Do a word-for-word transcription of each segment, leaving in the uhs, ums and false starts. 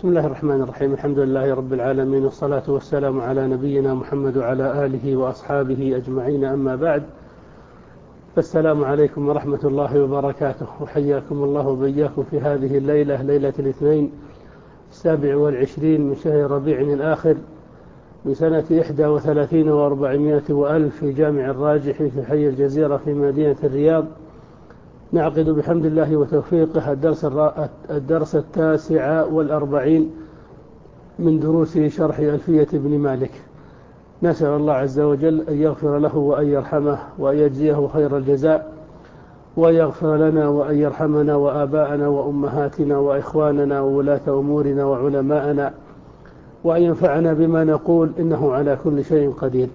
بسم الله الرحمن الرحيم. الحمد لله رب العالمين، والصلاة والسلام على نبينا محمد وعلى آله وأصحابه أجمعين، أما بعد، فالسلام عليكم ورحمة الله وبركاته، وحياكم الله وبياكم في هذه الليلة، ليلة الاثنين السابع والعشرين من شهر ربيع الآخر من سنة إحدى وثلاثين وأربعمائة وألف في جامع الراجح في حي الجزيرة في مدينة الرياض. نعقد بحمد الله وتوفيقه الدرس, الدرس التاسع والأربعين من دروس شرح ألفية ابن مالك. نسأل الله عز وجل أن يغفر له وأن يرحمه وأن يجزيه خير الجزاء، وأن يغفر لنا وأن يرحمنا وآباءنا وأمهاتنا وإخواننا وولاة أمورنا وعلماءنا، وأن ينفعنا بما نقول، إنه على كل شيء قدير.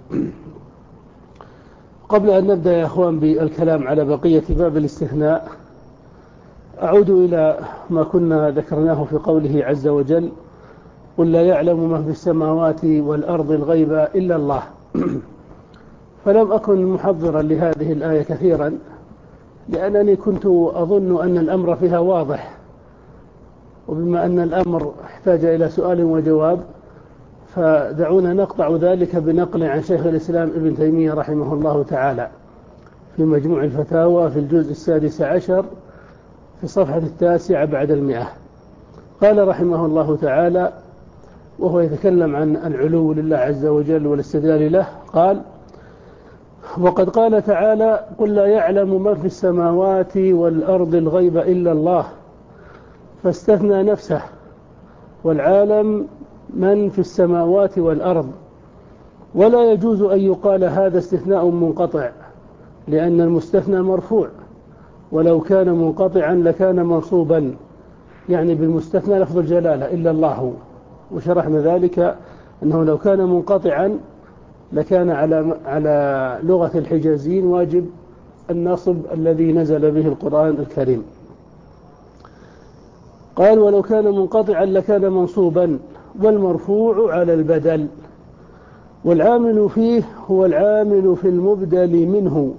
قبل أن نبدأ يا أخوان بالكلام على بقية باب الاستثناء، أعود إلى ما كنا ذكرناه في قوله عز وجل: قل لا يعلم ما في السماوات والأرض الغيب إلا الله. فلم أكن محضرا لهذه الآية كثيرا، لأنني كنت أظن أن الأمر فيها واضح، وبما أن الأمر احتاج إلى سؤال وجواب، فدعونا نقطع ذلك بنقل عن شيخ الإسلام ابن تيمية رحمه الله تعالى في مجموع الفتاوى في الجزء السادس عشر في الصفحة التاسعة بعد المئة. قال رحمه الله تعالى وهو يتكلم عن العلو لله عز وجل والاستدلال له، قال: وقد قال تعالى: قل لا يعلم من في السماوات والأرض الغيب إلا الله، فاستثنى نفسه، والعالم من في السماوات والأرض. ولا يجوز أن يقال هذا استثناء منقطع، لأن المستثنى مرفوع، ولو كان منقطعا لكان منصوبا، يعني بالمستثنى لفظ الجلالة إلا الله. وشرحنا ذلك أنه لو كان منقطعا لكان على على لغة الحجازيين واجب النصب الذي نزل به القرآن الكريم. قال: ولو كان منقطعا لكان منصوبا، والمرفوع على البدل، والعامل فيه هو العامل في المبدل منه،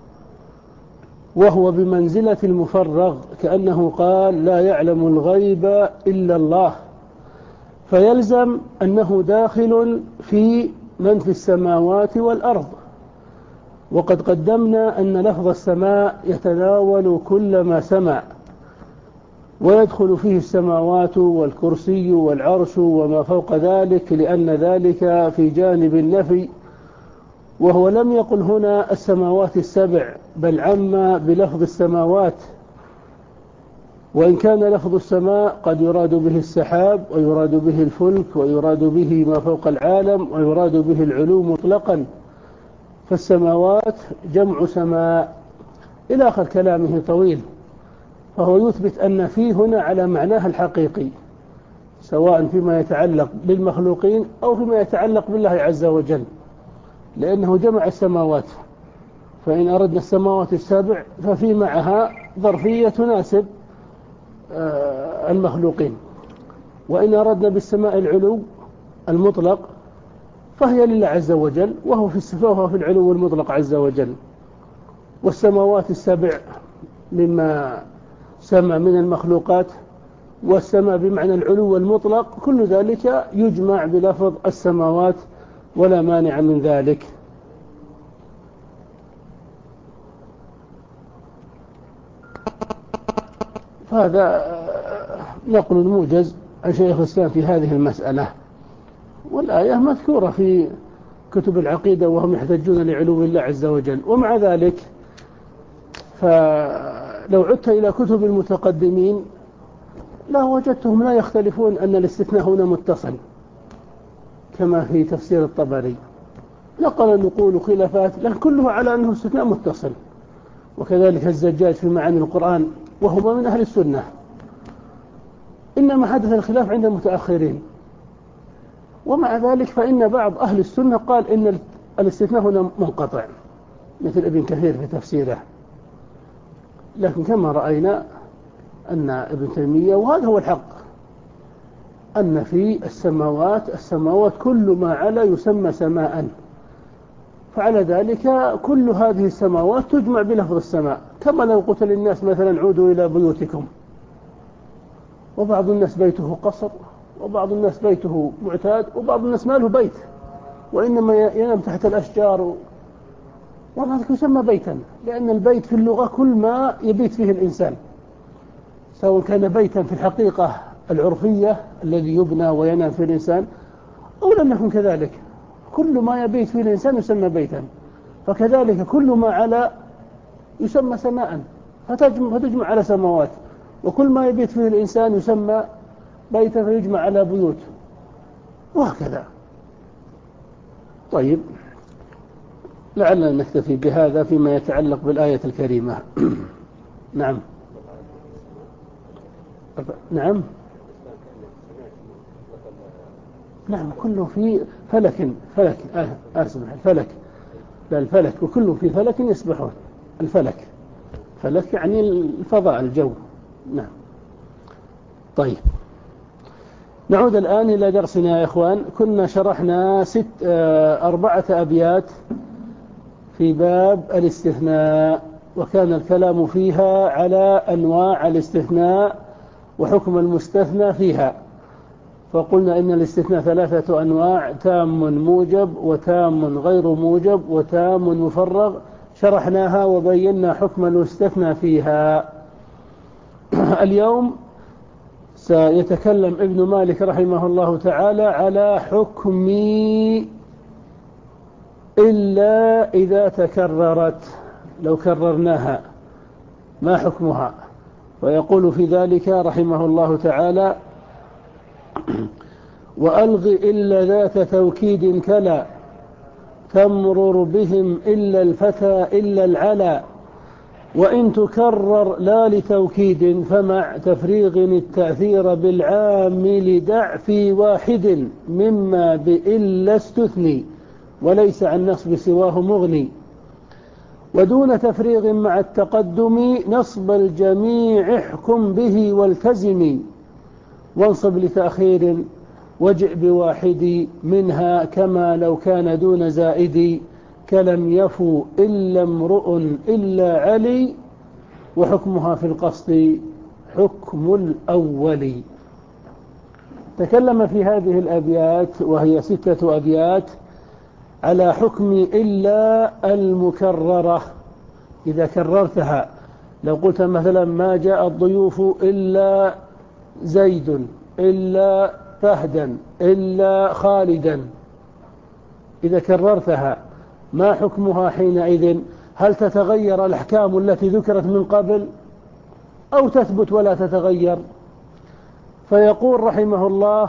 وهو بمنزلة المفرغ، كأنه قال: لا يعلم الغيب إلا الله، فيلزم أنه داخل في من في السماوات والأرض. وقد قدمنا أن لفظ السماء يتناول كل ما سمع، ويدخل فيه السماوات والكرسي والعرش وما فوق ذلك، لأن ذلك في جانب النفي، وهو لم يقل هنا السماوات السبع، بل عم بلفظ السماوات. وإن كان لفظ السماء قد يراد به السحاب، ويراد به الفلك، ويراد به ما فوق العالم، ويراد به العلو مطلقا، فالسماوات جمع سماء إلى آخر كلامه طويل. فهو يثبت أن فيه هنا على معناه الحقيقي، سواء فيما يتعلق بالمخلوقين أو فيما يتعلق بالله عز وجل، لأنه جمع السماوات. فإن أردنا السماوات السبع ففي معها ظرفية تناسب المخلوقين، وإن أردنا بالسماء العلو المطلق فهي لله عز وجل، وهو في السفاهة في العلو المطلق عز وجل. والسماوات السبع مما سمى من المخلوقات، والسماء بمعنى العلو المطلق، كل ذلك يجمع بلفظ السماوات، ولا مانع من ذلك. فهذا نقل موجز عن شيخ الإسلام في هذه المسألة، والآية مذكورة في كتب العقيدة وهم يحتجون لعلو الله عز وجل. ومع ذلك فلو عدت إلى كتب المتقدمين لا وجدتهم لا يختلفون أن الاستثناء هنا متصل، كما في تفسير الطبري نقل نقول خلافات، لكن كله على أنه استثناء متصل. وكذلك الزجاج في معاني القرآن، وهما من أهل السنة، إنما حدث الخلاف عند المتأخرين. ومع ذلك فإن بعض أهل السنة قال إن الاستثناء هنا منقطع، مثل ابن كثير في تفسيره. لكن كما رأينا أن ابن تيمية، وهذا هو الحق، أن في السماوات السماوات كل ما علا يسمى سماء، فعلى ذلك كل هذه السماوات تجمع بلفظ السماء. كما لو قلت للناس مثلا عودوا إلى بيوتكم، وبعض الناس بيته قصر، وبعض الناس بيته معتاد وبعض الناس ما له بيت وإنما ينام تحت الأشجار، وهذا يسمى بيتا، لأن البيت في اللغة كل ما يبيت فيه الإنسان، سواء كان بيتا في الحقيقة العرفية الذي يبنى وينام فيه الإنسان أو لم يكن كذلك، كل ما يبيت فيه الإنسان يسمى بيتا. فكذلك كل ما على يسمى سماء، فتجمع, فتجمع على سماوات، وكل ما يبيت فيه الإنسان يسمى بيتا فيجمع على بيوت، وهكذا. طيب، لعلنا نكتفي بهذا فيما يتعلق بالآية الكريمة. نعم نعم نعم كله في فلك فلك آه أسمح الفلك لا الفلك وكله في فلك يسبحون. الفلك فلك يعني الفضاء الجو. نعم. طيب، نعود الآن إلى درسنا يا إخوان. كنا شرحنا ست آه أربعة أبيات في باب الاستثناء، وكان الكلام فيها على أنواع الاستثناء وحكم المستثنى فيها. فقلنا إن الاستثناء ثلاثة أنواع: تام موجب، وتام غير موجب، وتام مفرغ. شرحناها وبينا حكم المستثنى فيها. اليوم سيتكلم ابن مالك رحمه الله تعالى على حكم إلا إذا تكررت، لو كررناها ما حكمها؟ ويقول في ذلك رحمه الله تعالى: وألغ إلا ذات توكيد كلا، تمرر بهم إلا الفتى إلا العلا، وإن تكرر لا لتوكيد فمع تفريغ التأثير بالعامل دع في واحد مما بإلا استثني، وليس عن نصب سواه مغني، ودون تفريغ مع التقدم نصب الجميع احكم به والتزم، وانصب لتأخير وجئ بواحد منها كما لو كان دون زائد، كلم يفو إلا امرؤ إلا علي، وحكمها في القصد حكم الأول. تكلم في هذه الأبيات وهي ستة أبيات على حكم إلا المكررة إذا كررتها. لو قلت مثلا: ما جاء الضيوف إلا زيد إلا فهدا إلا خالدا، إذا كررتها ما حكمها حينئذ؟ هل تتغير الأحكام التي ذكرت من قبل أو تثبت ولا تتغير؟ فيقول رحمه الله: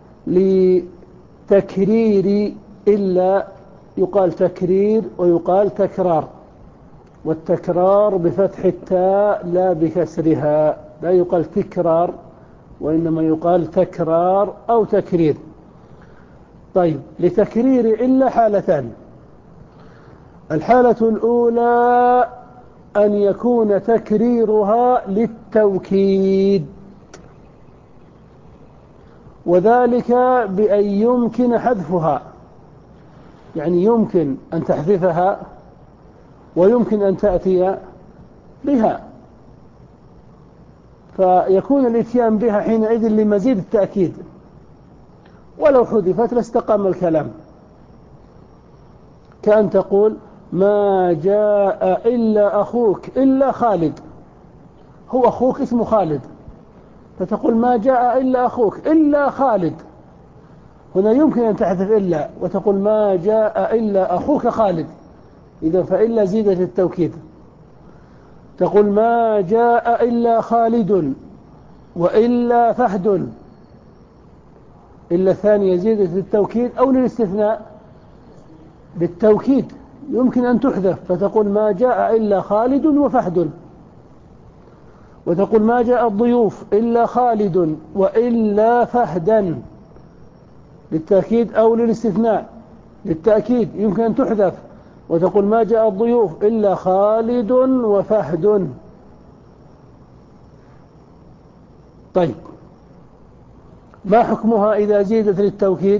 لتكرير إلا يقال تكرير ويقال تكرار، والتكرار بفتح التاء لا بكسرها، لا يقال تكرار وإنما يقال تكرار أو تكرير. طيب، لتكرير إلا حالتان: الحالة الأولى أن يكون تكريرها للتوكيد، وذلك بأن يمكن حذفها، يعني يمكن أن تحذفها ويمكن أن تأتي بها، فيكون الاتيان بها حينئذ لمزيد التأكيد، ولو حذفت لاستقام الكلام، كأن تقول: ما جاء إلا أخوك إلا خالد، هو أخوك اسمه خالد، فتقول: ما جاء إلا أخوك إلا خالد، هنا يمكن أن تحذف إلا وتقول: ما جاء إلا أخوك خالد، إذا فإلا زيدت التوكيد. تقول: ما جاء إلا خالد وإلا فهد، إلا الثانية زيدت للتوكيد أو للاستثناء؟ بالتوكيد، يمكن أن تحذف، فتقول: ما جاء إلا خالد وفهد. وتقول: ما جاء الضيوف إلا خالد وإلا فهدا، للتأكيد أو للاستثناء؟ للتأكيد، يمكن أن تحذف، وتقول: ما جاء الضيوف إلا خالد وفهد. طيب، ما حكمها إذا زيدت للتوكيد؟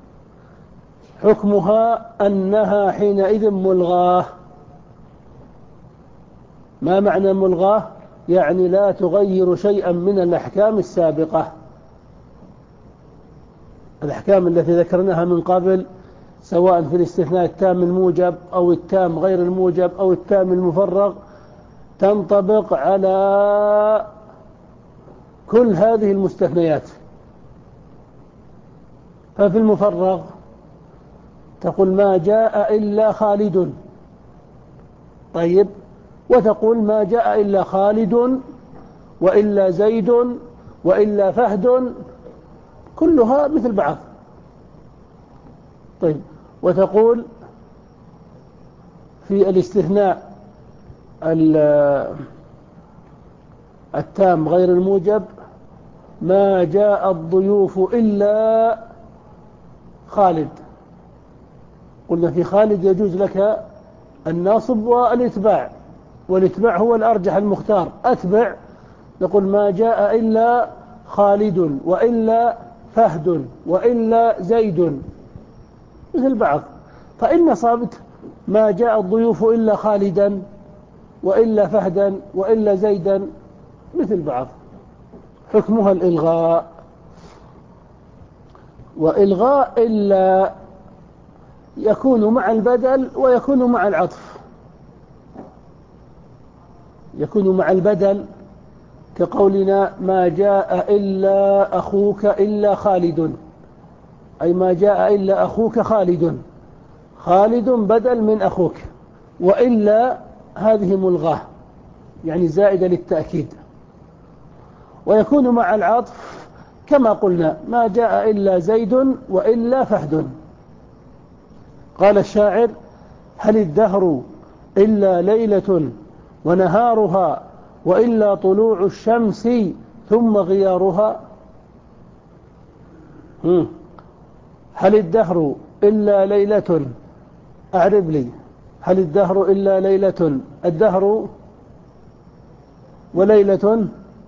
حكمها أنها حينئذ ملغاة. ما معنى الأحكام التي ذكرناها من قبل سواء في الاستثناء التام الموجب أو التام غير الموجب أو التام المفرغ تنطبق على كل هذه المستثنيات. ففي المفرغ تقول ما جاء إلا خالد، طيب، وتقول ما جاء إلا خالد وإلا زيد وإلا فهد، كلها مثل بعض. طيب، وتقول في الاستثناء التام غير الموجب ما جاء الضيوف إلا خالد، قلنا في خالد يجوز لك الناصب والإتباع، والإتباع هو الأرجح المختار، أتبع، نقول ما جاء إلا خالد وإلا فهد وإلا زيد مثل بعض. فإن نصبت ما جاء الضيوف إلا خالدا وإلا فهدا وإلا زيدا مثل بعض، حكمها الإلغاء. وإلغاء إلا يكون مع البدل ويكون مع العطف. يكون مع البدل كقولنا ما جاء إلا أخوك إلا خالد، أي ما جاء إلا أخوك خالد، خالد بدل من أخوك، وإلا هذه ملغاة يعني زائدة للتأكيد. ويكون مع العطف كما قلنا ما جاء إلا زيد وإلا فهد. قال الشاعر هل الدهر إلا ليلة ونهارها وإلا طلوع الشمس ثم غيارها. هل الدهر إلا ليلة، أعرب لي، هل الدهر إلا ليلة، الدهر وليلة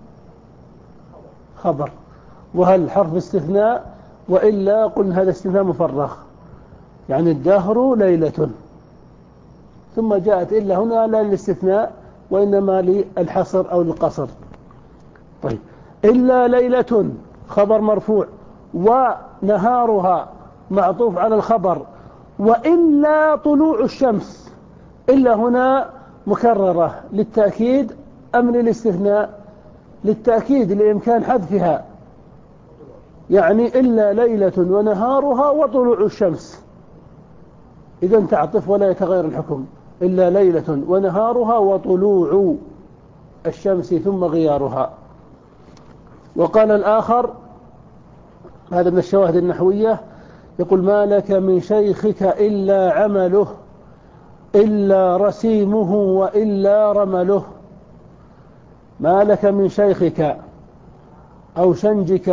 خبر، وهل حرف استثناء، وإلا قلنا هذا استثناء مفرغ يعني الدهر ليلة، ثم جاءت إلا هنا لا للاستثناء وإنما للحصر أو القصر. طيب، إلا ليلة خبر مرفوع، ونهارها معطوف على الخبر، وإلا طلوع الشمس، إلا هنا مكررة للتأكيد أم للاستثناء؟ للتأكيد لإمكان حذفها، يعني إلا ليلة ونهارها وطلوع الشمس، إذا تعطف ولا يتغير الحكم، إلا ليلة ونهارها وطلوع الشمس ثم غيارها. وقال الآخر هذا من الشواهد النحوية يقول ما لك من شيخك إلا عمله إلا رسيمه وإلا رمله. ما لك من شيخك أو شنجك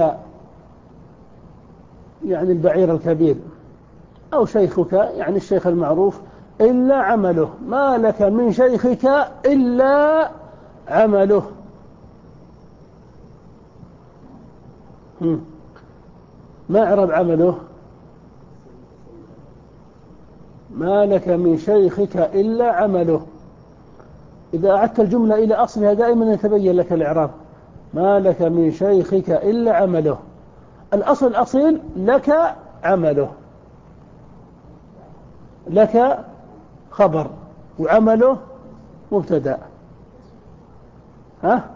يعني البعير الكبير، أو شيخك يعني الشيخ المعروف، إلا عمله، ما لك من شيخك إلا عمله. ما أعرب عمله؟ ما لك من شيخك إلا عمله. إذا أعدت الجملة إلى أصلها دائما يتبين لك الإعراب. ما لك من شيخك إلا عمله، الأصل الأصيل لك عمله، لك خبر وعمله مبتدأ. ها؟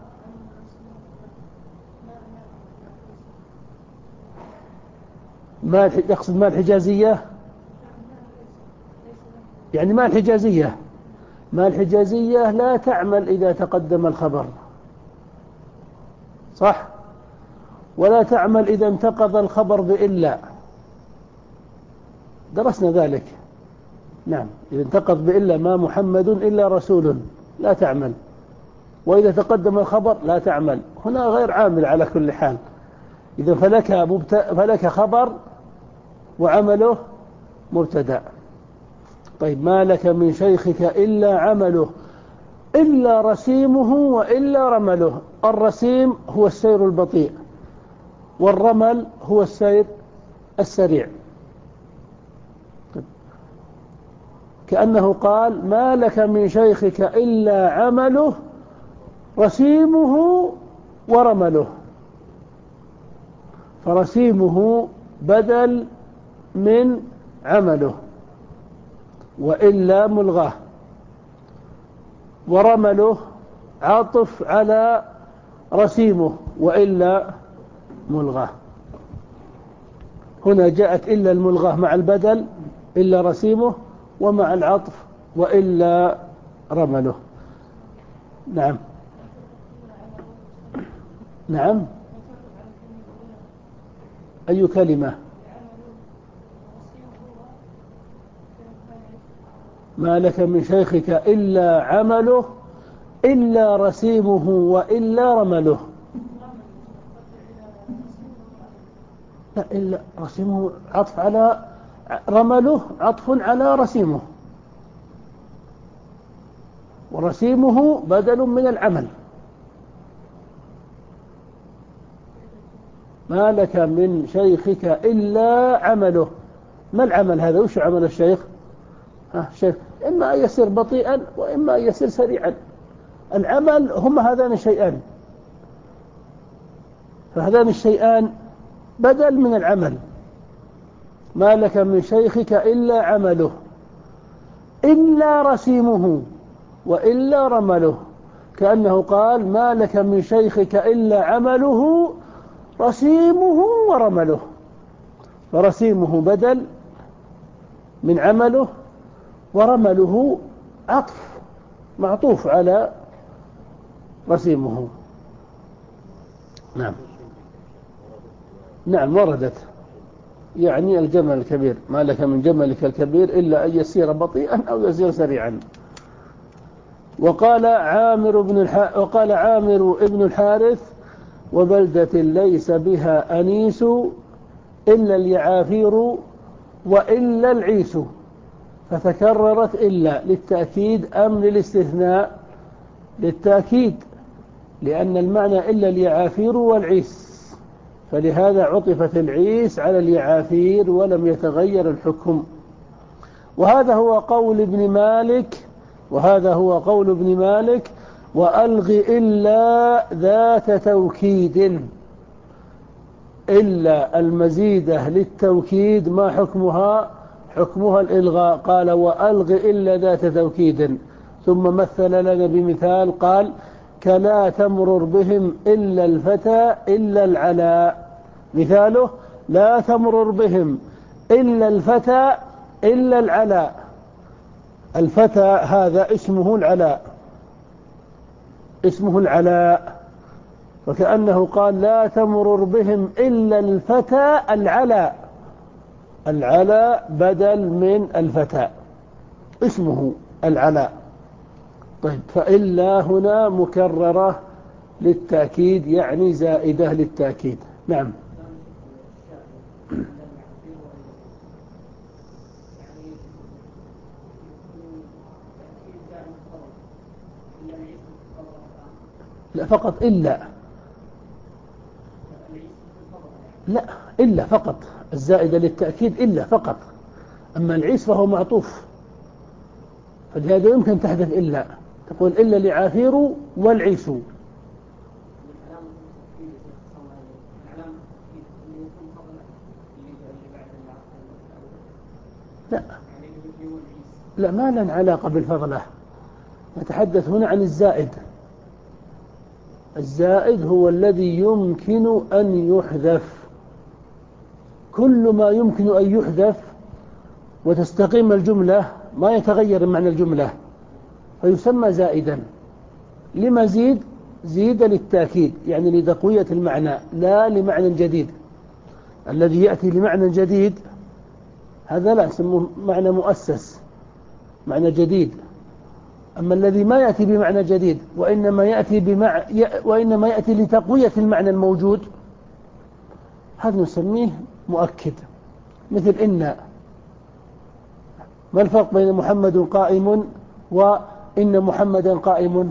ما يقصد ما الحجازية، يعني ما الحجازية ما الحجازية لا تعمل إذا تقدم الخبر، صح؟ ولا تعمل إذا انتقض الخبر بإلا، درسنا ذلك. نعم، إذا انتقض بإلا ما محمد إلا رسول لا تعمل، وإذا تقدم الخبر لا تعمل. هنا غير عامل على كل حال. إذا فلك, مبت... فلك خبر وعمله مبتدأ. طيب، ما لك من شيخك إلا عمله إلا رسيمه وإلا رمله. الرسيم هو السير البطيء، والرمل هو السير السريع. كأنه قال ما لك من شيخك إلا عمله رسيمه ورمله. فرسيمه بدل من عمله وإلا ملغاه، ورمله عطف على رسيمه وإلا ملغاه. هنا جاءت إلا الملغاه مع البدل، إلا رسيمه، ومع العطف وإلا رمله. نعم نعم. أي كلمة؟ ما لك من شيخك إلا عمله إلا رسيمه وإلا رمله. لا، إلا رسيمه عطف على رمله، عطف على رسيمه، ورسيمه بدل من العمل. ما لك من شيخك إلا عمله. ما العمل هذا؟ وش عمل الشيخ؟ ها شيخ إما أن يسير بطيئا وإما أن يسير سريعا. العمل هم هذان الشيئان، فهذان الشيئان بدل من العمل. ما لك من شيخك إلا عمله إلا رسيمه وإلا رمله، كأنه قال ما لك من شيخك إلا عمله رسيمه ورمله، فرسيمه بدل من عمله، ورمله عطف معطوف على رسيمه. نعم نعم وردت، يعني الجمل الكبير. ما لك من جملك الكبير إلا أن يسير بطيئا أو يسير سريعا. وقال عامر بن الح... وقال عامر ابن الحارث وبلدة ليس بها أنيس إلا اليعافير وإلا العيس، فتكررت إلا للتأكيد أم للاستثناء؟ للتأكيد، لأن المعنى إلا اليعافير والعيس، فلهذا عطفت العيس على اليعافير ولم يتغير الحكم. وهذا هو قول ابن مالك وهذا هو قول ابن مالك وألغ إلا ذات توكيد. إلا المزيدة للتوكيد ما حكمها؟ حكمها الإلغاء. قال وألغ إلا ذات توكيد، ثم مثل لنا بمثال قال كلا تمرر بهم إلا الفتى إلا العلاء. مثاله لا تمرر بهم إلا الفتى إلا العلاء. الفتى هذا اسمه العلاء، اسمه العلاء، وكأنه قال لا تمرر بهم إلا الفتى العلاء. العلاء بدل من الفتى، اسمه العلاء. طيب، فإلا هنا مكررة للتأكيد، يعني زائدة للتأكيد. نعم لا فقط إلا، لا إلا فقط، الزائدة للتأكيد إلا فقط. أما العيس فهو معطوف، فلهذا يمكن تحدث إلا، تقول إلا اليعافير والعيس. لا لا، ما لنا علاقة بالفضلة، نتحدث هنا عن الزائد. الزائد هو الذي يمكن أن يحذف. كل ما يمكن أن يحذف وتستقيم الجملة ما يتغير معنى الجملة فيسمى زائدا. لمزيد زيد للتأكيد، يعني لتقوية المعنى لا لمعنى جديد. الذي يأتي لمعنى جديد هذا لا يسموه معنى مؤسس، معنى جديد. أما الذي ما يأتي بمعنى جديد وإنما يأتي, بمع... وإنما يأتي لتقوية المعنى الموجود، هذا نسميه مؤكد. مثل إن. ما الفرق بين محمد قائم وإن محمدا قائم؟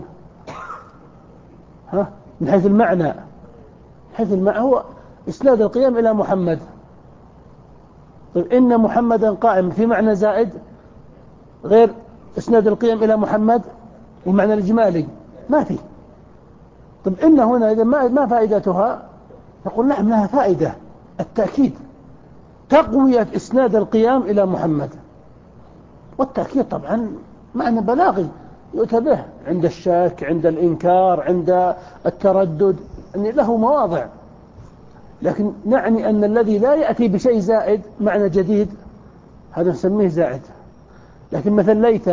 ها؟ من حيث المعنى، حيث المعنى هو إسناد القيام إلى محمد. طيب إن محمدا قائم في معنى زائد غير إسناد القيام إلى محمد والمعنى الإجمالي ما في. طيب إن هنا إذا ما ما فائدتها؟ نقول نعم لها فائدة، التأكيد. تقوية إسناد القيام إلى محمد. والتأكيد طبعا معنى بلاغي يؤتى به عند الشك، عند الإنكار، عند التردد، يعني له مواضع. لكن نعني أن الذي لا يأتي بشيء زائد معنى جديد هذا نسميه زائد. لكن مثل ليت،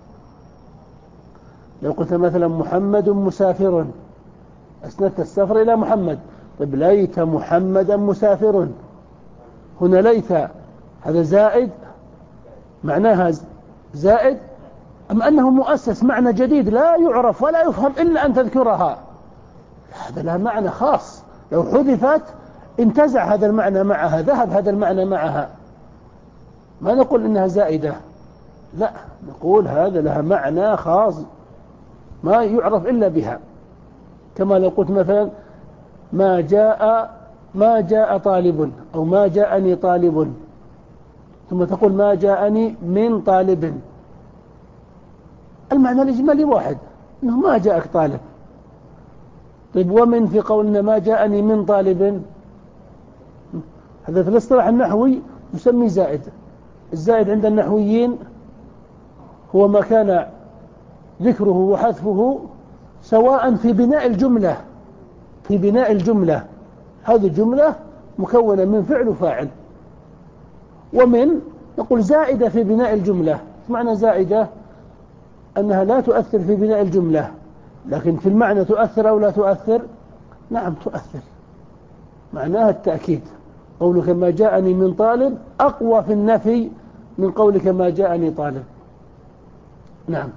لو قلت مثلا محمد مسافر أسندت السفر إلى محمد، طيب ليت محمدا مسافر، هنا ليت هذا زائد معناها زائد أم أنه مؤسس معنى جديد لا يعرف ولا يفهم إلا أن تذكرها؟ هذا لا معنى خاص، لو حذفت انتزع هذا المعنى معها، ذهب هذا المعنى معها، ما نقول إنها زائدة، لا نقول هذا لها معنى خاص ما يعرف إلا بها. كما لو قلت مثلا ما جاء ما جاء طالب أو ما جاءني طالب، ثم تقول ما جاءني من طالب، المعنى الإجمالي واحد، إنه ما جاءك طالب. طيب ومن في قولنا ما جاءني من طالب، هذا في الاصطلاح النحوي يسمي زائد. الزائد عند النحويين هو ما كان ذكره وحذفه سواء في بناء الجملة، في بناء الجملة هذه الجملة مكونة من فعل وفاعل، ومن نقول زائدة في بناء الجملة. معنى زائدة أنها لا تؤثر في بناء الجملة، لكن في المعنى تؤثر أو لا تؤثر؟ نعم تؤثر، معناها التأكيد. قولك ما جاءني من طالب أقوى في النفي من قولك ما جاءني طالب. نعم.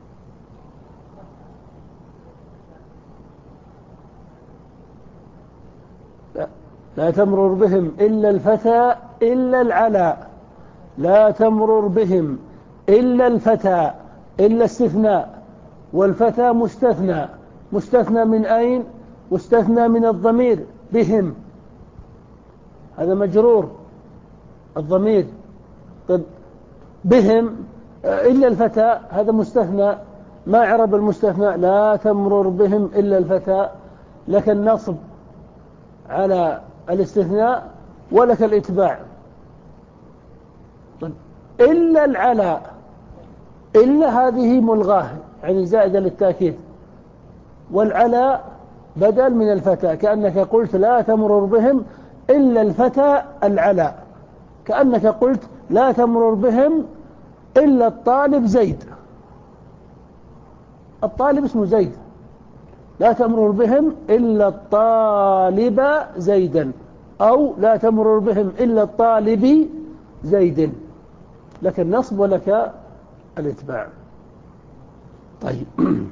لا, لا تمرر بهم إلا الفتى إلا العلاء، لا تمرر بهم إلا الفتى، إلا استثناء، والفتى مستثنى، مستثنى من أين؟ مستثنى من الضمير بهم، هذا مجرور الضمير. طيب بهم إلا الفتى هذا مستثنى، ما عرب المستثنى؟ لا تمرر بهم إلا الفتى، لك النصب على الاستثناء ولك الإتباع. طيب إلا العلاء، إلا هذه ملغاه يعني زائدة للتأكيد، والعلاء بدل من الفتى، كأنك قلت لا تمرر بهم إلا الفتى العلاء، كأنك قلت لا تمرر بهم إلا الطالب زيد، الطالب اسمه زيد، لا تمرر بهم إلا الطالب زيدا، أو لا تمرر بهم إلا الطالب زيد، لك النصب ولك الإتباع. طيب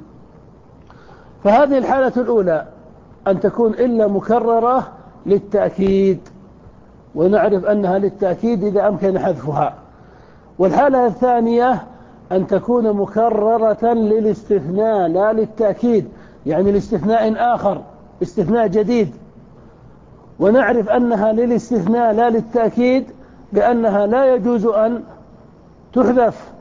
فهذه الحالة الأولى أن تكون إلا مكررة للتأكيد، ونعرف أنها للتأكيد إذا أمكن حذفها. والحالة الثانية أن تكون مكررة للاستثناء لا للتأكيد، يعني الاستثناء آخر، استثناء جديد، ونعرف أنها للاستثناء لا للتأكيد بأنها لا يجوز أن تحذف،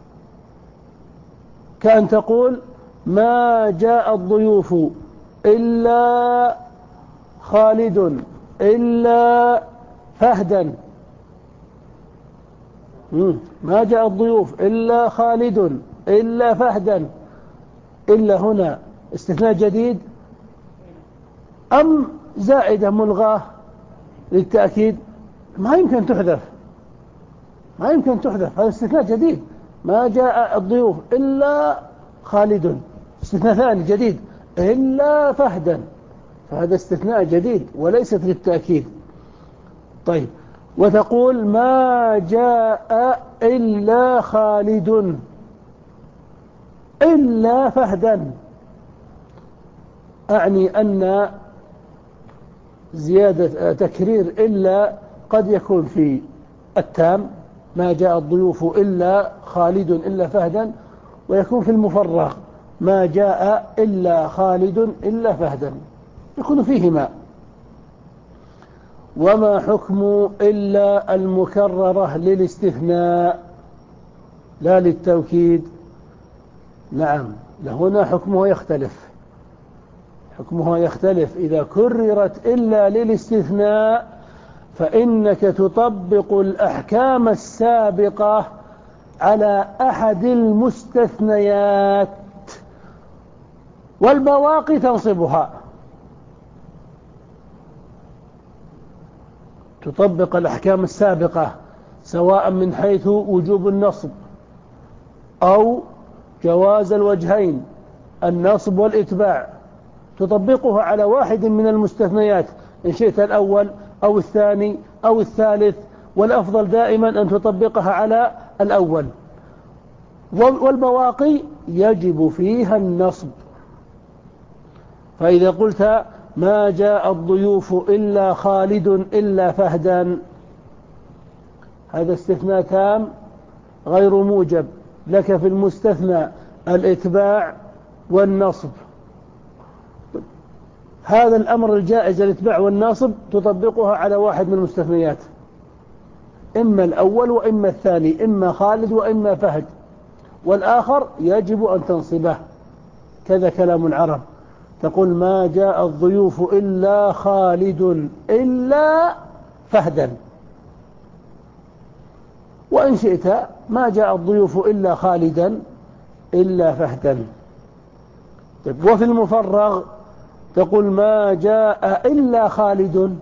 كأن تقول ما جاء الضيوف إلا خالد إلا فهدا، ما جاء الضيوف إلا خالد إلا فهدا، إلا هنا استثناء جديد أم زائدة ملغاة للتأكيد؟ ما يمكن تحذف، ما يمكن تحذف، هذا استثناء جديد. ما جاء الضيوف إلا خالد، استثناء ثاني جديد، إلا فهدا، فهذا استثناء جديد وليست للتأكيد. طيب وتقول ما جاء إلا خالد إلا فهدا، أعني أن زيادة تكرير إلا قد يكون في التام ما جاء الضيوف إلا خالد إلا فهدا، ويكون في المفرغ ما جاء إلا خالد إلا فهدا، يكون فيهما. وما حكم إلا المكررة للاستثناء لا للتوكيد؟ نعم لهنا حكمه يختلف، حكمها يختلف إذا كررت إلا للاستثناء فإنك تطبق الأحكام السابقة على أحد المستثنيات والبواقي تنصبها. تطبق الأحكام السابقة سواء من حيث وجوب النصب أو جواز الوجهين النصب والإتباع، تطبقها على واحد من المستثنيات إن شئت الأول أو الثاني أو الثالث، والأفضل دائما أن تطبقها على الأول. والبواقي يجب فيها النصب. فإذا قلت ما جاء الضيوف إلا خالد إلا فهدا، هذا استثناء تام غير موجب، لك في المستثنى الإتباع والنصب. هذا الأمر الجائز الإتباع والنصب تطبقها على واحد من المستثنيات، إما الأول وإما الثاني، إما خالد وإما فهد، والآخر يجب أن تنصبه. كذا كلام العرب، تقول ما جاء الضيوف إلا خالد إلا فهدا، وإن شئت ما جاء الضيوف إلا خالدا إلا فهدا. وفي المفرغ تقول ما جاء إلا خالد،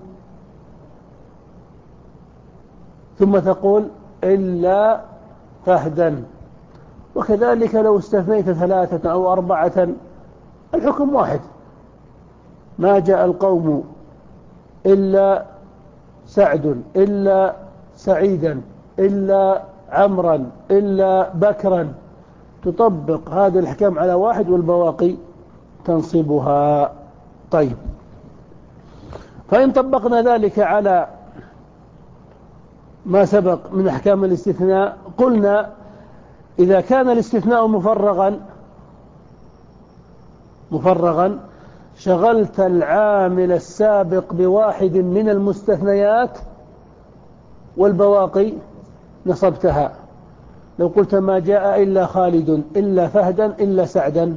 ثم تقول إلا فهدا. وكذلك لو استثنيت ثلاثة أو أربعة الحكم واحد، ما جاء القوم إلا سعد إلا سعيدا إلا عمرا إلا بكرا، تطبق هذا الأحكام على واحد والبواقي تنصبها. طيب، فإن طبقنا ذلك على ما سبق من أحكام الاستثناء، قلنا إذا كان الاستثناء مفرغا مفرغا شغلت العامل السابق بواحد من المستثنيات والبواقي نصبتها. لو قلت ما جاء إلا خالد إلا فهدا إلا سعدا،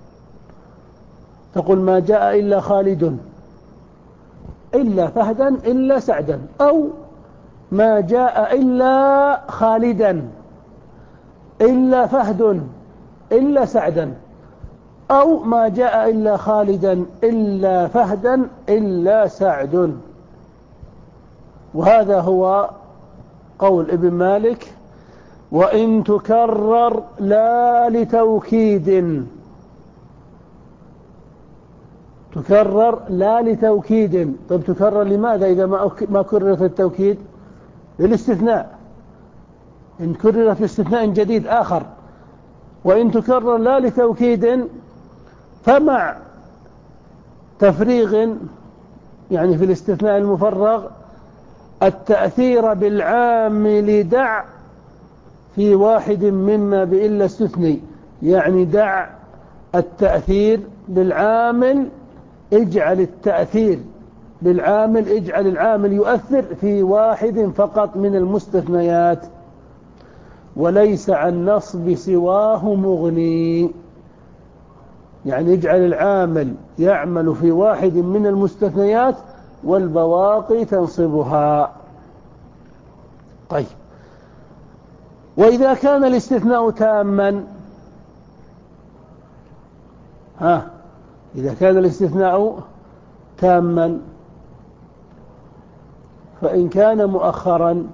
تقول ما جاء إلا خالد إلا فهدا إلا سعدا، أو ما جاء إلا خالدا إلا فهد إلا سعدا، أو ما جاء إلا خالدا إلا فهدا إلا سعد. وهذا هو قول ابن مالك: وإن تكرر لا لتوكيد. تكرر لا لتوكيد. طيب تكرر لماذا إذا ما كررت التوكيد؟ للاستثناء، إن كررت استثناء جديد آخر. وإن تكرر لا لتوكيد فمع تفريغ، يعني في الاستثناء المفرغ، التأثير بالعامل دع في واحد مما بإلا استثني، يعني دع التأثير بالعامل، اجعل التأثير بالعامل اجعل العامل يؤثر في واحد فقط من المستثنيات، وليس عن نصب سواه مغني. يعني اجعل العامل يعمل في واحد من المستثنيات والبواقي تنصبها. طيب، وإذا كان الاستثناء تاما، ها إذا كان الاستثناء تاما فإن كان مؤخرا،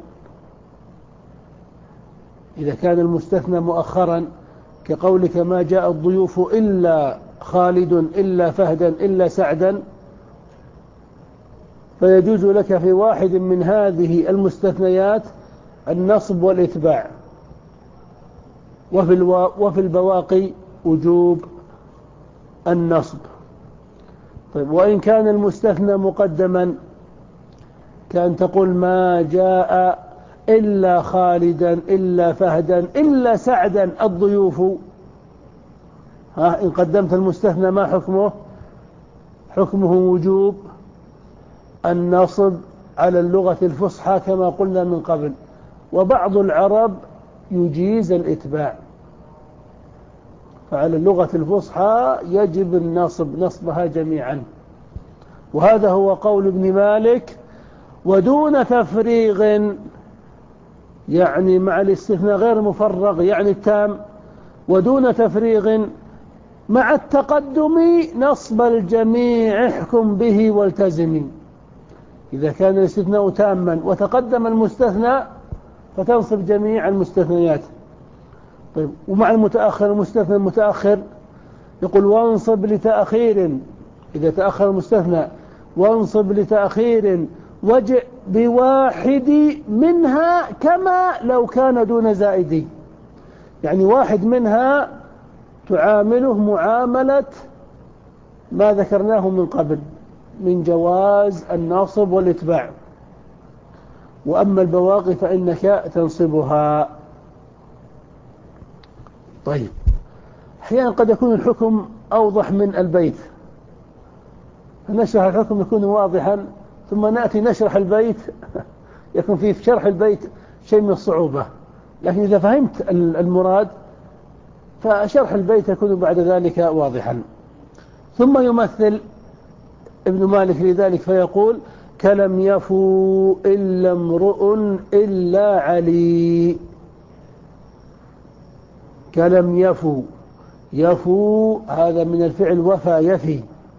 إذا كان المستثنى مؤخرا كقولك ما جاء الضيوف إلا خالد إلا فهدا إلا سعدا، فيجوز لك في واحد من هذه المستثنيات النصب والإتباع، وفي, الوا... وفي البواقي وجوب النصب. طيب، وإن كان المستثنى مقدما كأن تقول ما جاء إلا خالدا إلا فهدا إلا سعدا الضيوف، ها إن قدمت المستثنى ما حكمه؟ حكمه وجوب النصب على اللغة الفصحى كما قلنا من قبل. وبعض العرب يجيز الإتباع، فعلى اللغة الفصحى يجب النصب، نصبها جميعا. وهذا هو قول ابن مالك: ودون تفريغ يعني مع الاستثناء غير مفرغ يعني التام، ودون تفريغ مع التقدم نصب الجميع احكم به والتزم. إذا كان الاستثناء تاما وتقدم المستثنى فتنصب جميع المستثنيات. طيب ومع المتأخر المستثنى المتأخر يقول وانصب لتأخير، إذا تأخر المستثنى وانصب لتأخير وجئ بواحد منها كما لو كان دون زائد. يعني واحد منها تعامله معاملة ما ذكرناه من قبل من جواز النصب والإتباع، وأما البواقي فإنك تنصبها. طيب أحيانا قد يكون الحكم أوضح من البيت، فنشرح الحكم يكون واضحا ثم نأتي نشرح البيت يكون في شرح البيت شيء من الصعوبة، لكن إذا فهمت المراد فشرح البيت يكون بعد ذلك واضحا. ثم يمثل ابن مالك لذلك فيقول كلم يفو إلا امرؤ إلا علي. كلم يفو، يفو هذا من الفعل وفى يفي،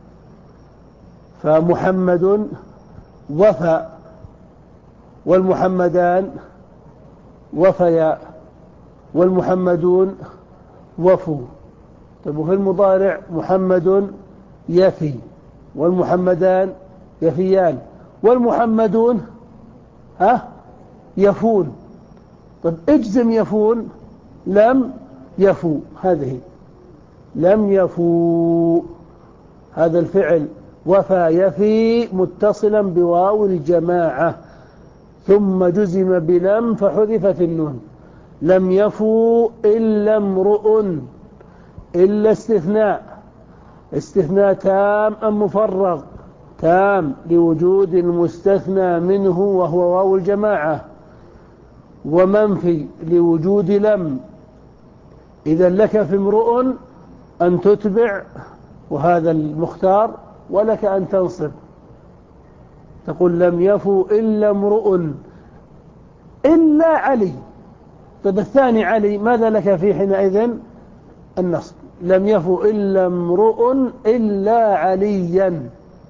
فمحمد وفى والمحمدان وفيا والمحمدون وفوا. طيب وفي المضارع محمد يفي والمحمدان يفيان والمحمدون ها يفون. طيب اجزم يفون لم يفو، هذه لم يفو هذا الفعل وفى يفي متصلا بواو الجماعة ثم جزم بلم فحذفت النون. لم يفو إلا امرؤ، إلا استثناء، استثناء تام أم مفرغ؟ تام لوجود المستثنى منه وهو واو الجماعة، ومنفي لوجود لم. إذا لك في امرؤ أن تتبع وهذا المختار، ولك أن تنصب تقول لم يفو إلا امرؤ إلا علي. طيب الثاني علي ماذا لك فيه حينئذ؟ النصب. لم يفو إلا امرؤ إلا عليا.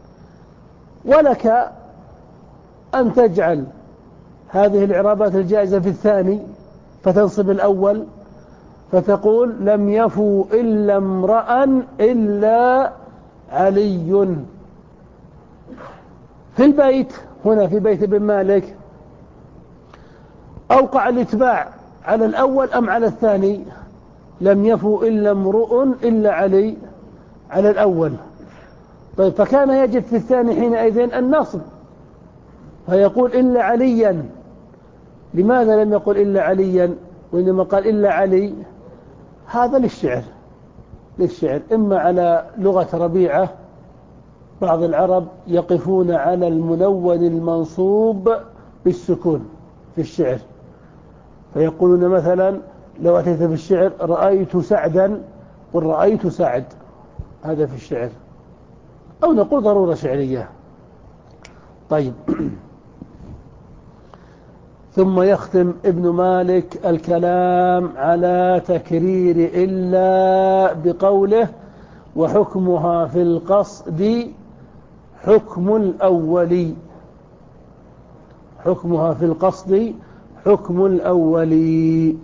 ولك أن تجعل هذه الإعرابات الجائزة في الثاني فتنصب الأول فتقول لم يفو إلا امرأ إلا علي. في البيت هنا في بيت ابن مالك أوقع الاتباع على الأول أم على الثاني؟ لم يفو إلا امرؤ إلا علي على الأول. طيب فكان يجب في الثاني حينئذ النصب فيقول إلا عليا. لماذا لم يقل إلا عليا وإنما قال إلا علي؟ هذا للشعر، للشعر إما على لغة ربيعة، بعض العرب يقفون على المنون المنصوب بالسكون في الشعر، فيقولون مثلا لو أتيت في الشعر رأيت سعدا قل رأيت سعد، هذا في الشعر، أو نقول ضرورة شعرية. طيب ثم يختم ابن مالك الكلام على تكرير إلا بقوله وحكمها في القصد حكم الأولي. حكمها في القصد حكم الأولي،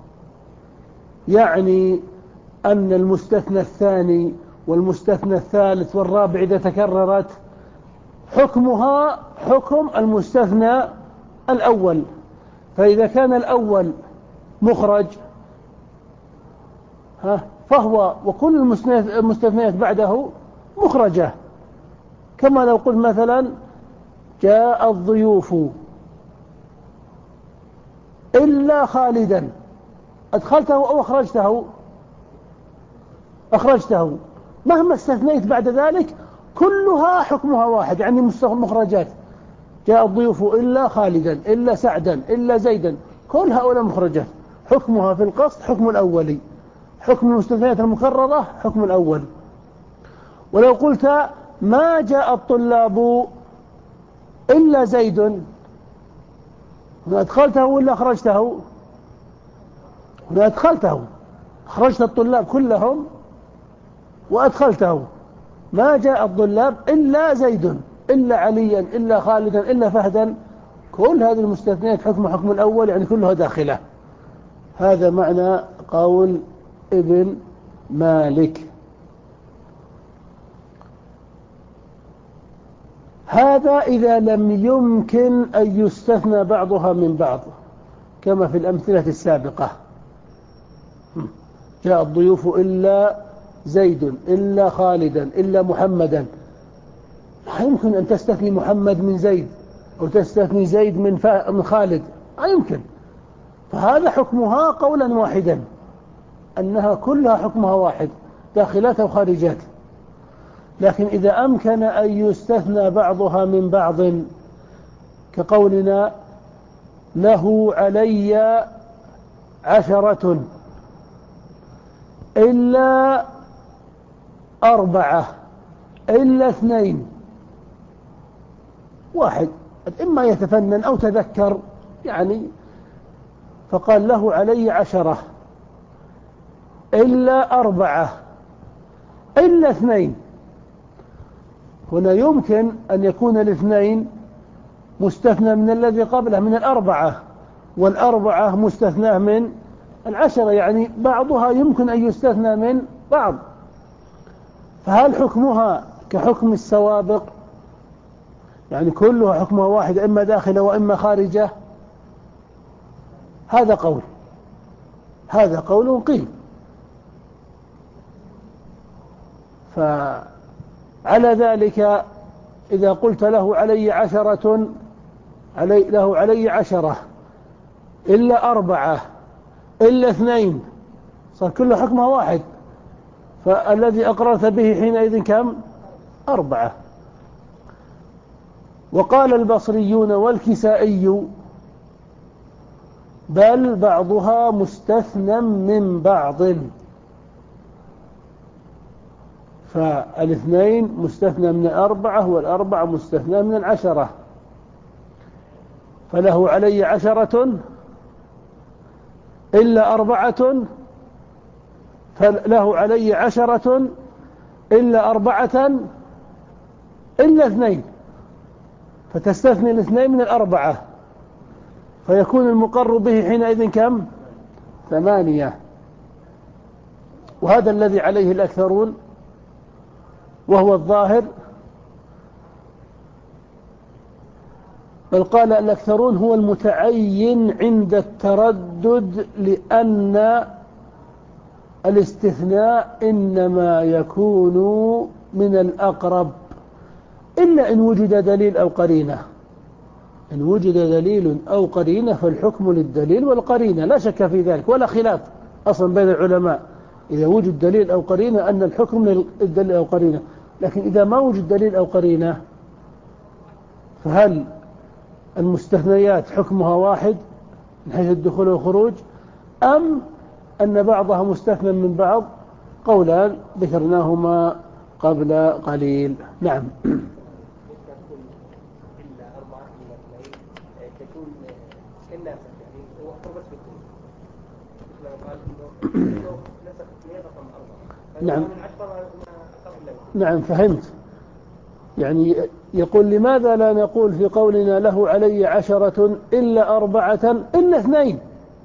يعني أن المستثنى الثاني والمستثنى الثالث والرابع إذا تكررت حكمها حكم المستثنى الأول. فإذا كان الأول مخرج ها فهو وكل المستثنيات بعده مخرجة، كما لو قلت مثلا جاء الضيوف إلا خالدا، أدخلته أو أخرجته؟ أخرجته. مهما استثنيت بعد ذلك كلها حكمها واحد، يعني مخرجات. جاء الضيوف إلا خالدا إلا سعدا إلا زيدا، كل هؤلاء مخرجات. حكمها في القصد حكم الأولي، حكم المستثنيات المكررة حكم الأول. ولو قلت ما جاء الطلاب إلا زيد، هنا أدخلته ولا أخرجته؟ هنا أدخلته، أخرجت الطلاب كلهم وأدخلته، ما جاء الطلاب إلا زيد إلا عليا إلا خالدا إلا فهدا، كل هذه المستثنيات حكم حكم الأول، يعني كلها داخلة. هذا معنى قول ابن مالك. هذا إذا لم يمكن أن يستثنى بعضها من بعض، كما في الأمثلة السابقة، جاء الضيوف إلا زيد إلا خالدا إلا محمدا، لا يمكن أن تستثني محمد من زيد أو تستثني زيد من, من خالد، لا يمكن. فهذا حكمها قولا واحدا، أنها كلها حكمها واحد، داخلات وخارجات. لكن إذا أمكن أن يستثنى بعضها من بعض، كقولنا له علي عشرة إلا أربعة إلا اثنين، واحد إما يتفنن أو تذكر يعني، فقال له علي عشرة إلا أربعة إلا اثنين. هنا يمكن أن يكون الاثنين مستثنى من الذي قبله من الأربعة، والأربعة مستثنى من العشرة، يعني بعضها يمكن أن يستثنى من بعض. فهل حكمها كحكم السوابق، يعني كلها حكمها واحد، إما داخلة وإما خارجة؟ هذا قول، هذا قول قيل. فعلى ذلك إذا قلت له علي عشرة علي له علي عشرة إلا أربعة إلا اثنين، صار كل حكمها واحد، فالذي أقررت به حينئذ كم؟ أربعة. وقال البصريون والكسائي بل بعضها مستثنى من بعض، فالاثنين مستثنى من الأربعة والأربعة مستثنى من العشرة، فله علي عشرة إلا أربعة، فله علي عشرة إلا أربعة إلا اثنين، فتستثني الاثنين من الأربعة، فيكون المقر به حينئذ كم؟ ثمانية. وهذا الذي عليه الأكثرون وهو الظاهر، بل قال الأكثرون هو المتعين عند التردد، لأن الاستثناء إنما يكون من الأقرب، إلا إن وجد دليل أو قرينة. إن وجد دليل أو قرينة فالحكم للدليل والقرينة، لا شك في ذلك ولا خلاف أصلا بين العلماء، إذا وجد دليل أو قرينة أن الحكم للدليل أو قرينة. لكن إذا ما وجد دليل أو قرينة، فهل المستثنيات حكمها واحد من حيث الدخول والخروج، أم أن بعضها مستثنى من بعض؟ قولان ذكرناهما قبل قليل. نعم. نعم نعم فهمت. يعني يقول لماذا لا نقول في قولنا له علي عشرة إلا أربعة إلا اثنين؟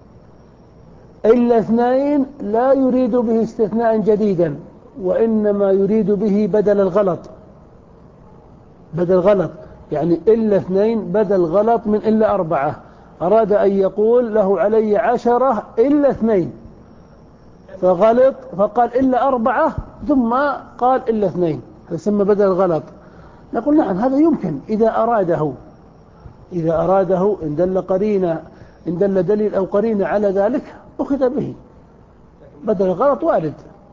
إلا اثنين لا يريد به استثناء جديدا، وإنما يريد به بدل الغلط، بدل غلط، يعني إلا اثنين بدل غلط من إلا أربعة. أراد أن يقول له علي عشرة إلا اثنين، فغلط فقال إلا أربعة ثم قال إلا اثنين، يسمى بدل الغلط. نقول نعم هذا يمكن إذا أراده، إذا أراده إن دل قرينة، إن دل دليل أو قرينة على ذلك أخذ به، بدل الغلط وارد.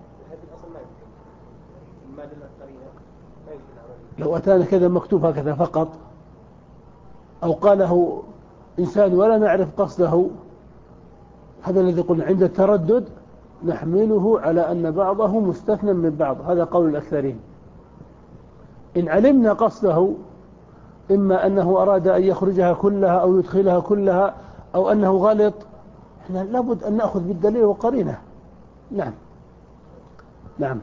لو أتانا كذا مكتوب هكذا فقط، أو قاله إنسان ولا نعرف قصده، هذا الذي قلنا عند التردد نحمله على أن بعضه مستثنى من بعض، هذا قول الأكثرين. إن علمنا قصده إما أنه أراد أن يخرجها كلها أو يدخلها كلها أو أنه غلط، إحنا لابد أن نأخذ بالدليل وقرينه. نعم نعم.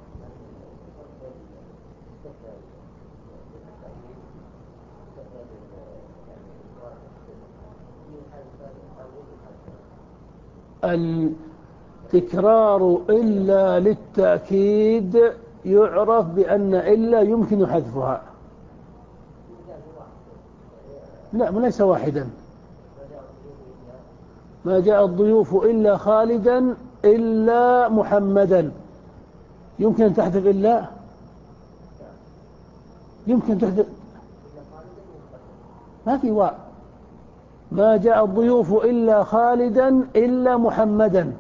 التكرار إلا للتأكيد يعرف بأن إلا يمكن حذفها. نعم ليس واحدا. ما جاء الضيوف إلا خالدا إلا محمدا، يمكن أن تحذف إلا، يمكن تحذف، ما في واء. ما جاء الضيوف إلا خالدا إلا محمدا،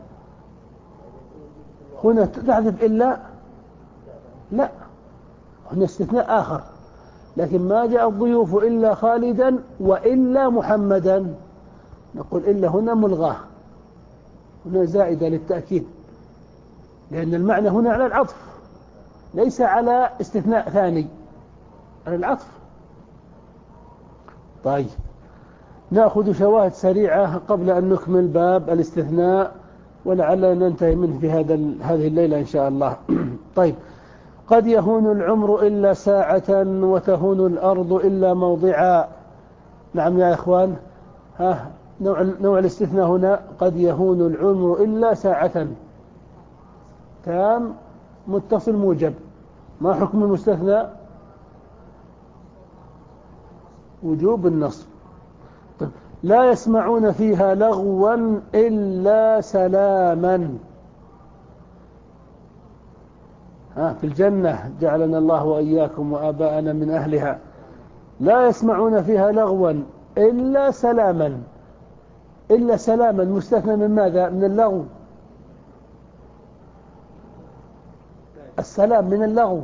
هنا تحذف إلا؟ لا، هنا استثناء آخر. لكن ما جاء الضيوف إلا خالدا وإلا محمدا، نقول إلا هنا ملغاه، هنا زائدة للتأكيد، لأن المعنى هنا على العطف ليس على استثناء ثاني، على العطف. طيب نأخذ شواهد سريعة قبل أن نكمل باب الاستثناء، ولعلنا ننتهي منه في هذا هذه الليلة إن شاء الله. طيب، قد يهون العمر إلا ساعة وتهون الأرض إلا موضعا. نعم يا إخوان، ها نوع, نوع الاستثناء هنا قد يهون العمر إلا ساعة، تام متصل موجب. ما حكم المستثنى؟ وجوب النصب. طيب. لا يسمعون فيها لغوا إلا سلاما. ها في الجنة جعلنا الله وإياكم وآباءنا من أهلها. لا يسمعون فيها لغوا إلا سلاما. إلا سلاما مستثنى من ماذا؟ من اللغو. السلام من اللغو،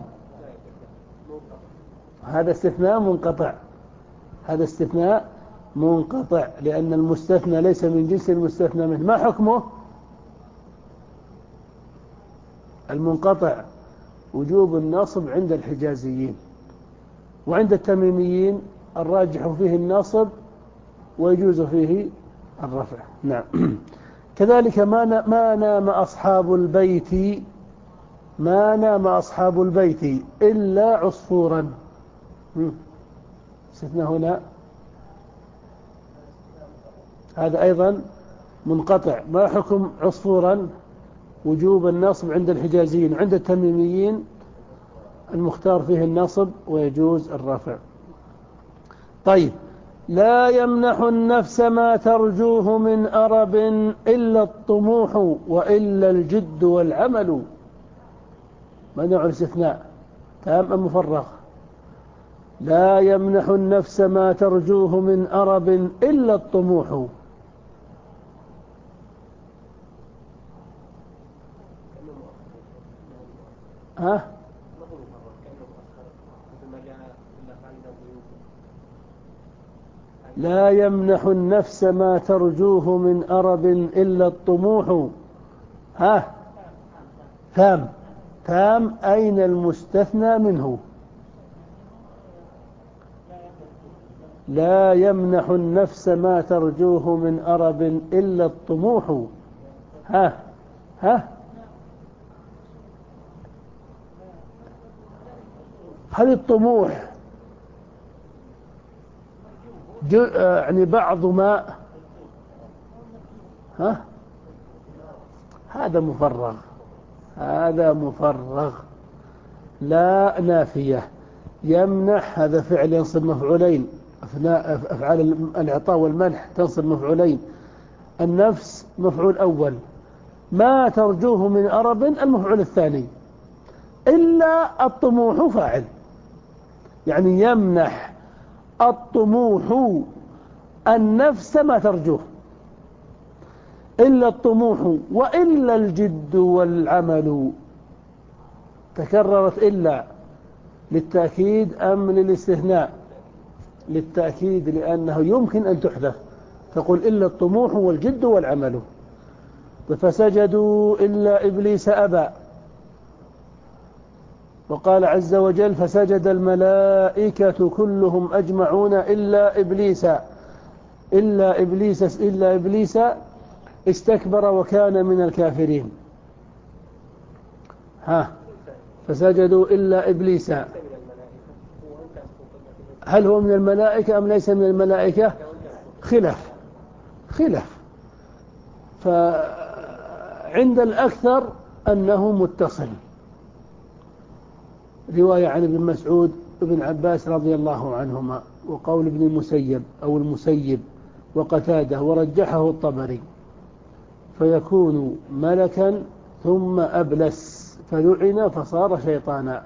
هذا استثناء منقطع، هذا استثناء منقطع، لأن المستثنى ليس من جنس المستثنى منه. ما حكمه؟ المنقطع وجوب النصب عند الحجازيين، وعند التميميين الراجح فيه النصب ويجوز فيه الرفع. نعم. كذلك ما ما نام أصحاب البيت، ما نام أصحاب البيت إلا عصفورا. استثناء هنا هذا أيضا منقطع. ما حكم عصفورا؟ وجوب النصب عند الحجازيين، عند التميميين المختار فيه النصب ويجوز الرفع. طيب، لا يمنح النفس ما ترجوه من أرب إلا الطموح وإلا الجد والعمل. ما نوع الاستثناء؟ تام أم مفرغ؟ لا يمنح النفس ما ترجوه من أرب إلا الطموح. ها؟ لا يمنح النفس ما ترجوه من أرب إلا الطموح. ها؟ تام. تام أين المستثنى منه؟ لا يمنح النفس ما ترجوه من أرب إلا الطموح. ها؟ ها؟ هل الطموح يعني بعض ما؟ ها؟ هذا مفرغ، هذا مفرغ. لا نافية. يمنح هذا فعل ينصب مفعولين، أفعال الإعطاء والمنح تنصب مفعولين. النفس مفعول أول، ما ترجوه من أرب المفعول الثاني، إلا الطموح فاعل، يعني يمنح الطموح النفس ما ترجوه إلا الطموح وإلا الجد والعمل. تكررت إلا للتأكيد أم للاستثناء؟ للتأكيد، لأنه يمكن أن تحذف، تقول إلا الطموح والجد والعمل. فسجدوا إلا إبليس أبى. وقال عز وجل فسجد الملائكة كلهم أجمعون إلا إبليس إلا إبليس إلا إبليس استكبر وكان من الكافرين. ها فسجدوا إلا إبليس، هل هو من الملائكة أم ليس من الملائكة؟ خلاف خلاف فعند الأكثر أنه متصل. رواية عن ابن مسعود وابن عباس رضي الله عنهما، وقول ابن المسيب أو المسيب وقتاده ورجحه الطبري، فيكون ملكا ثم أبلس فلعن فصار شيطانا.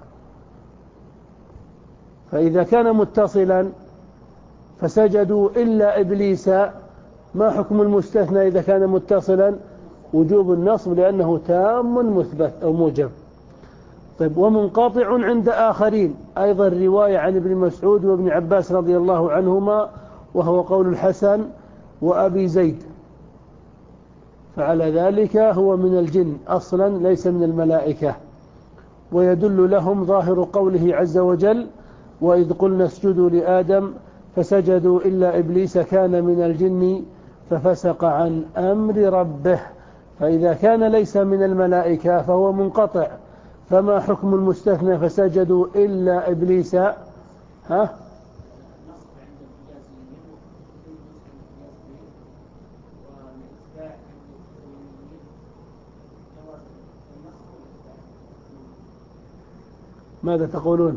فإذا كان متصلا فسجدوا إلا إبليس، ما حكم المستثنى إذا كان متصلا؟ وجوب النصب لأنه تام مثبت أو موجب. طيب ومنقطع عند آخرين، أيضا رواية عن ابن مسعود وابن عباس رضي الله عنهما، وهو قول الحسن وأبي زيد، فعلى ذلك هو من الجن أصلا ليس من الملائكة. ويدل لهم ظاهر قوله عز وجل وإذ قلنا اسجدوا لآدم فسجدوا إلا إبليس كان من الجن ففسق عن أمر ربه. فإذا كان ليس من الملائكة فهو منقطع، فما حكم المستثنى فسجدوا إلا إبليس؟ ها ماذا تقولون؟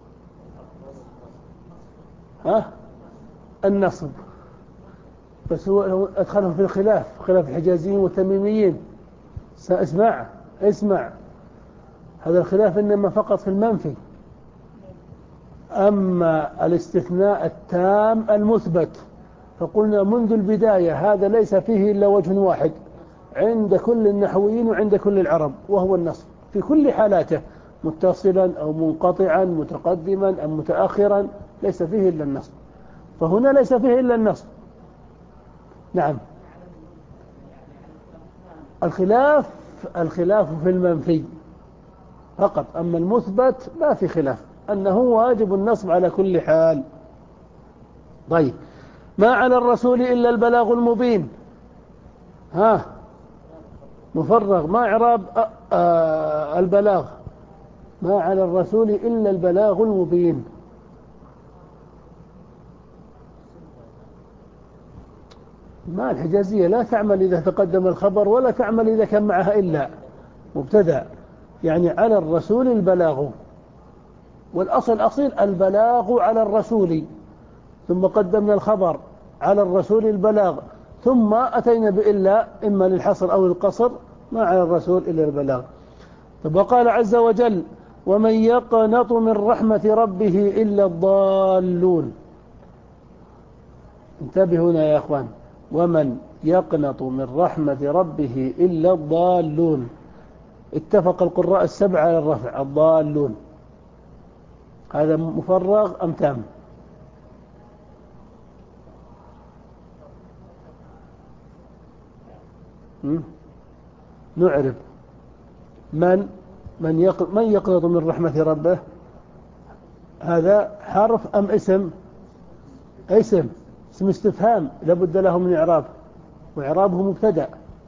ها النصب، بس هو أدخلهم في الخلاف، خلاف الحجازيين والتميميين. سأسمع اسمع هذا الخلاف إنما فقط في المنفي، أما الاستثناء التام المثبت فقلنا منذ البداية هذا ليس فيه إلا وجه واحد عند كل النحويين وعند كل العرب، وهو النصب في كل حالاته، متصلا أو منقطعا، متقدما أم متأخرا، ليس فيه إلا النصب. فهنا ليس فيه إلا النصب. نعم الخلاف الخلاف في المنفي فقط، أما المثبت ما في خلاف أنه واجب النصب على كل حال. طيب ما على الرسول إلا البلاغ المبين. ها مفرغ، ما إعراب البلاغ؟ ما على الرسول إلا البلاغ المبين. ما الحجازية لا تعمل إذا تقدم الخبر ولا تعمل إذا كان معها إلا مبتدأ، يعني على الرسول البلاغ، والأصل أصيل البلاغ على الرسول، ثم قدمنا الخبر على الرسول البلاغ، ثم أتينا بإلا إما للحصر أو القصر، ما على الرسول إلا البلاغ. طب وقال عز وجل ومن يقنط من رحمة ربه إلا الضالون. انتبهوا هنا يا أخوان، ومن يقنط من رحمة ربه إلا الضالون. اتفق القراء السبع على الرفع الضالون. هذا مفرغ أم تام؟ نعرف من من يقنط من يقنط من رحمة ربه، هذا حرف أم اسم؟ اسم اسم استفهام لابد له من إعراب، وإعرابه مبتدأ.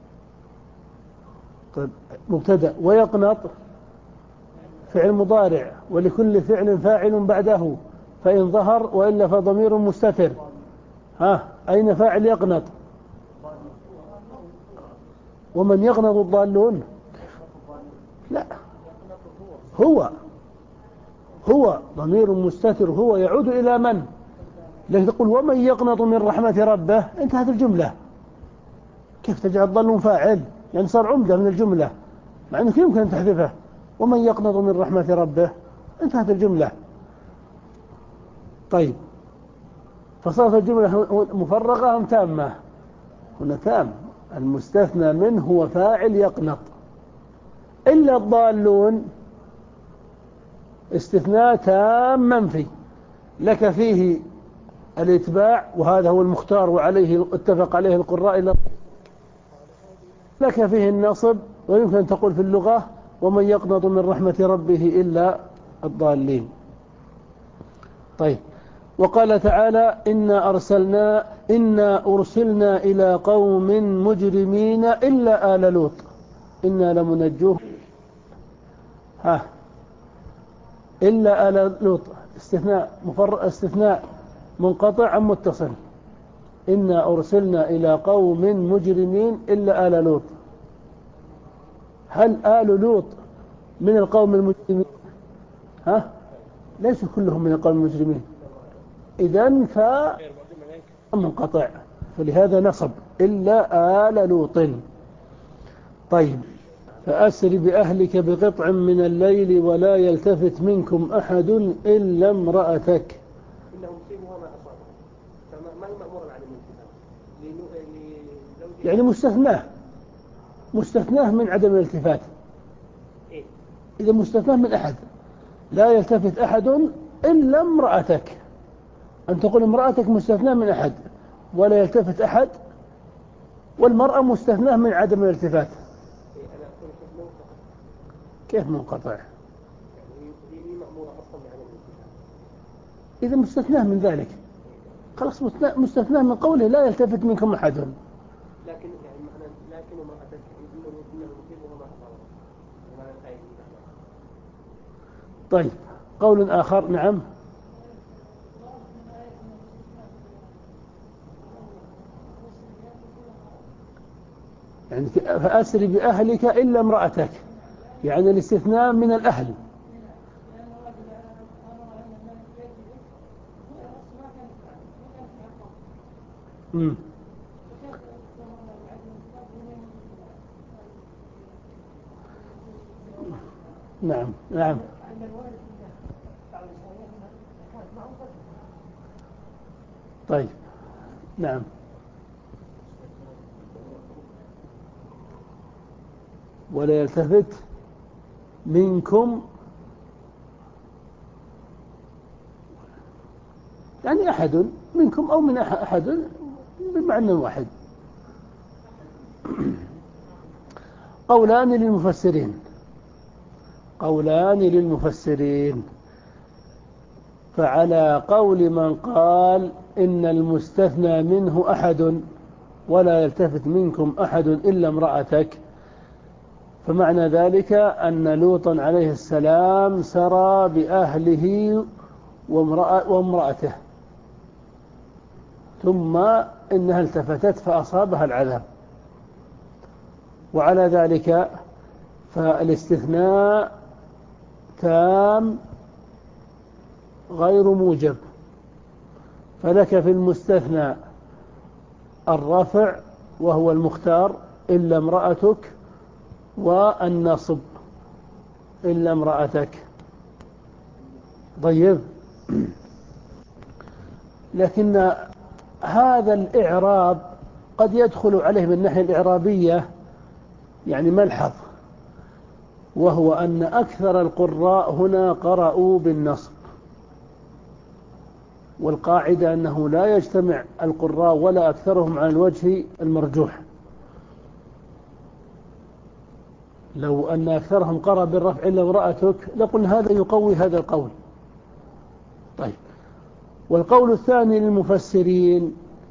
طيب مبتدأ، ويقنط فعل مضارع، ولكل فعل فاعل بعده فإن ظهر، وإلا فضمير مستتر. ها أين فاعل يقنط؟ ومن يقنط الضالون؟ لا، هو هو ضمير مستتر، هو يعود إلى من؟ لكن تقول ومن يقنط من رحمة ربه، انتهت الجملة. كيف تجعل الضالون فاعل؟ يعني صار عمدة من الجملة، مع أنه يمكن أن تحذفه. ومن يقنط من رحمة ربه، انتهت الجملة. طيب فصارت الجملة مفرغة أم تامة؟ هنا تام، المستثنى منه هو فاعل يقنط. إلا الضالون استثناء تام منفي، لك فيه الاتباع، وهذا هو المختار وعليه اتفق عليه القراء، لك فيه النصب، ويمكن أن تقول في اللغة ومن يقنط من رحمة ربه إلا الضالين. طيب، وقال تعالى إنا أرسلنا إنا أرسلنا إلى قوم مجرمين إلا آل لوط إنا لمنجوه ها إلا آل لوط استثناء مفر استثناء منقطع عن متصل. إنا أرسلنا إلى قوم مجرمين إلا آل لوط. هل آل لوط من القوم المجرمين؟ ها ليسوا كلهم من القوم المجرمين، إذن فمنقطع، فلهذا نصب إلا آل لوط. طيب، فأسر بأهلك بقطع من الليل ولا يلتفت منكم أحد إلا امرأتك. إنه مصيبها ما أصابه، فما هي مأمورا عن الالتفات يعني مستثناه مستثناه من عدم الالتفات. إيه؟ إذا مستثناه من أحد، لا يلتفت أحد إلا امرأتك، أن تقول امرأتك مستثناه من أحد ولا يلتفت أحد، والمرأة مستثناه من عدم الالتفات. إيه؟ أنا أقول منقطع. كيف منقطع؟ يعني هي مأمورة أصلا بعدم الالتفات. إذا مستثناه من ذلك خلاص، مستثناه من قوله لا يلتفت منكم أحد. لكن يعني معنى لكن امرأتك إنه مصيبها ما أصابه. طيب، قول آخر. نعم، يعني فأسر بأهلك إلا امرأتك، يعني الاستثناء من الأهل. مم. نعم نعم. طيب، نعم. ولا يلتفت منكم يعني أحد منكم أو من أحد بمعنى واحد. قولان للمفسرين قولان للمفسرين فعلى قول من قال إن المستثنى منه أحد ولا يلتفت منكم أحد إلا امرأتك، فمعنى ذلك أن لوطا عليه السلام سرى بأهله وامرأته، ثم إنها التفتت فأصابها العذاب. وعلى ذلك فالاستثناء تام غير موجب، فلك في المستثنى الرفع وهو المختار إلا امرأتك، والنصب إلا امرأتك. طيب، لكن هذا الإعراب قد يدخل عليه من الناحية الإعرابية يعني ملحظ، وهو أن أكثر القراء هنا قرأوا بالنصب، والقاعدة أنه لا يجتمع القراء ولا أكثرهم على الوجه المرجوح. لو أن أكثرهم قرأ بالرفع إلا امرأتك لقلنا هذا يقوي هذا القول. طيب، والقول الثاني للمفسرين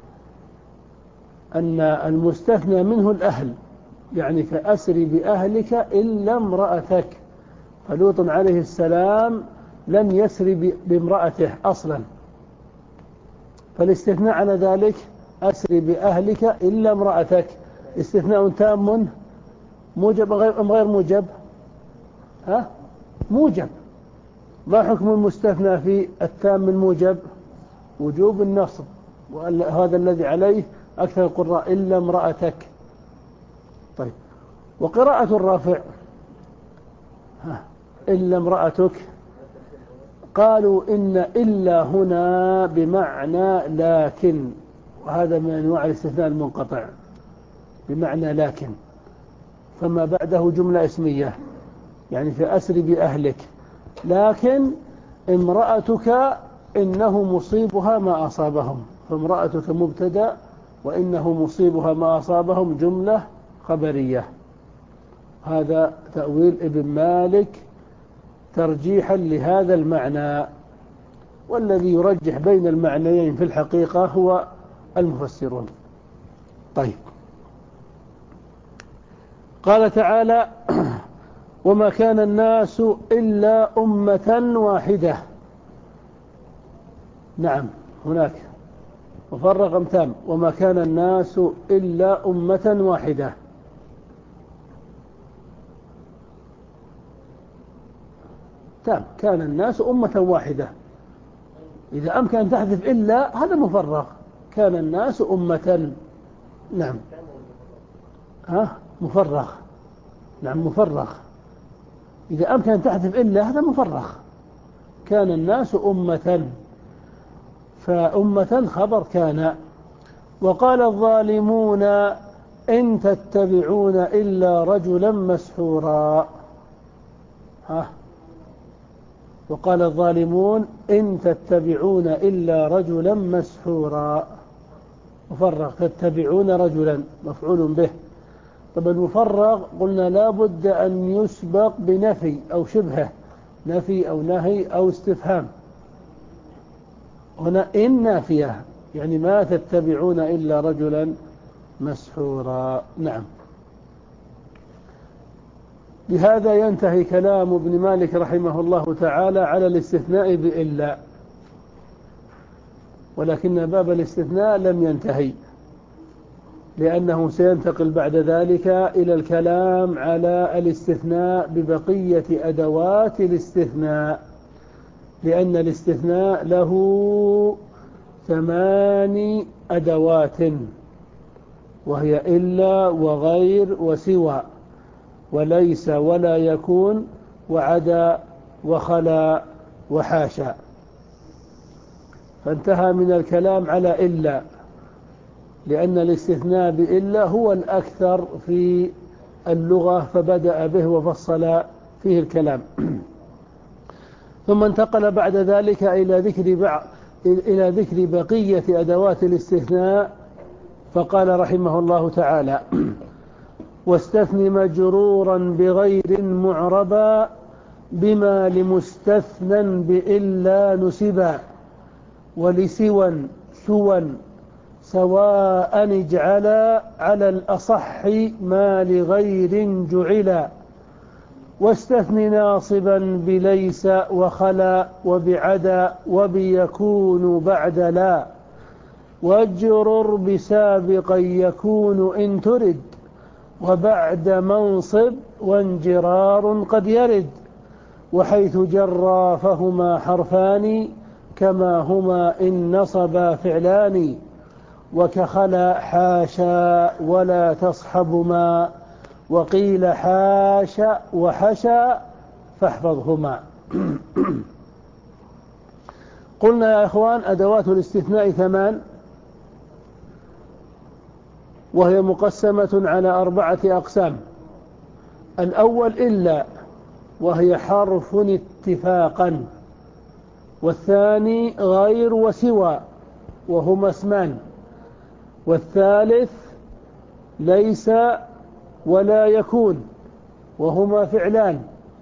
أن المستثنى منه الأهل، يعني فأسر بأهلك إلا امرأتك، فلوط عليه السلام لم يسر بامرأته أصلا، فالاستثناء على ذلك أسر بأهلك إلا امرأتك استثناء تام موجب أم غير موجب؟ ها؟ موجب. ما حكم المستثنى في التام الموجب؟ وجوب النصب، وهذا الذي عليه أكثر القراء إلا امرأتك. طيب، وقراءة الرافع ها إلا امرأتك قالوا إن إلا هنا بمعنى لكن، وهذا من أنواع الاستثناء المنقطع بمعنى لكن، فما بعده جملة اسمية، يعني في أسر بأهلك لكن امرأتك إنه مصيبها ما أصابهم، فامرأتك مبتدأ وإنه مصيبها ما أصابهم جملة خبرية. هذا تأويل ابن مالك ترجيحا لهذا المعنى، والذي يرجح بين المعنيين في الحقيقة هو المفسرون. طيب، قال تعالى: وما كان الناس إلا أمة واحدة. نعم، هناك مفرغ أم تام؟ وما كان الناس إلا أمة واحدة. تام، كان الناس أمة واحدة. إذا أمكن أن تحذف إلا هذا مفرغ، كان الناس أمة. نعم، ها مفرغ. نعم مفرغ. إذا أمكن أن تحذف إلا هذا مفرغ، كان الناس أمة، فأمة خبر كان. وقال الظالمون إن تتبعون إلا رجلا مسحورا. ها، وقال الظالمون إن تتبعون إلا رجلا مسحورا. مفرغ، تتبعون رجلا مفعول به. طب المفرغ قلنا لا بد أن يسبق بنفي أو شبهه، نفي أو نهي أو استفهام. هنا إن نافية، يعني ما تتبعون إلا رجلا مسحورا. نعم. بهذا ينتهي كلام ابن مالك رحمه الله تعالى على الاستثناء بإلا، ولكن باب الاستثناء لم ينتهي، لأنه سينتقل بعد ذلك إلى الكلام على الاستثناء ببقية أدوات الاستثناء، لأن الاستثناء له ثماني أدوات، وهي إلا وغير وسوى وليس ولا يكون وعدا وخلا وحاشا. فانتهى من الكلام على إلا، لأن الاستثناء بإلا هو الأكثر في اللغة، فبدأ به وفصل فيه الكلام. ثم انتقل بعد ذلك إلى ذكر بعض إلى ذكر بقية أدوات الاستثناء، فقال رحمه الله تعالى: واستثن مجرورا بغير معربا بما لمستثنى بإلا نسبا ولسوى سوى سواء اجعلا على الأصح ما لغير جعلا واستثن ناصبا بليس وخلا وبعدا وبيكون بعد لا واجرر بسابقا يكون إن ترد وبعد منصب وانجرار قد يرد وحيث جرى فهما حرفان كما هما إن نصبا فعلان وكخلا حاشا ولا تصحبما وقيل حاشا وحشا فاحفظهما. قلنا يا إخوان أدوات الاستثناء ثمان، وهي مقسمة على أربعة أقسام. الأول إلا، وهي حرف اتفاقا، والثاني غير وسوى وهما اسمان، والثالث ليس ولا يكون وهما فعلان،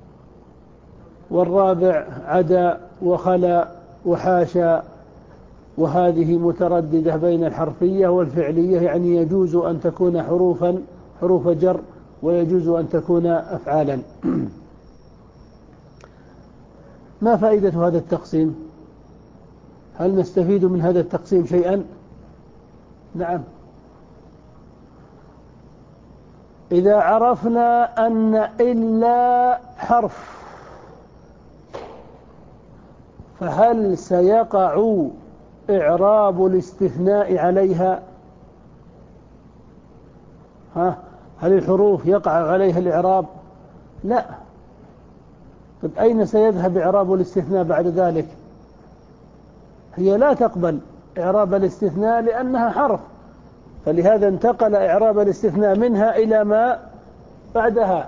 والرابع عدا وخلا وحاشا، وهذه مترددة بين الحرفية والفعلية، يعني يجوز أن تكون حروفا حروف جر ويجوز أن تكون أفعالا. ما فائدة هذا التقسيم؟ هل نستفيد من هذا التقسيم شيئا؟ نعم، إذا عرفنا أن إلا حرف فهل سيقع إعراب الاستثناء عليها؟ ها، هل الحروف يقع عليها الإعراب؟ لا. طيب أين سيذهب إعراب الاستثناء بعد ذلك؟ هي لا تقبل إعراب الاستثناء لأنها حرف، فلهذا انتقل إعراب الاستثناء منها إلى ما بعدها.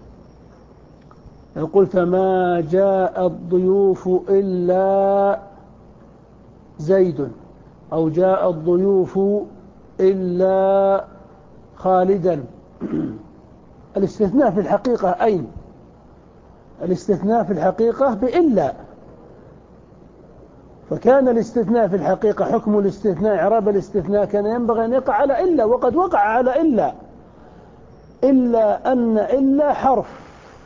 لو قلت ما جاء الضيوف إلا زيد، أو جاء الضيوف إلا خالدا، الاستثناء في الحقيقة أين؟ الاستثناء في الحقيقة بإلا، فكان الاستثناء في الحقيقة حكم الاستثناء إعراب الاستثناء كان ينبغي أن يقع على إلا، وقد وقع على إلا، إلا أن إلا حرف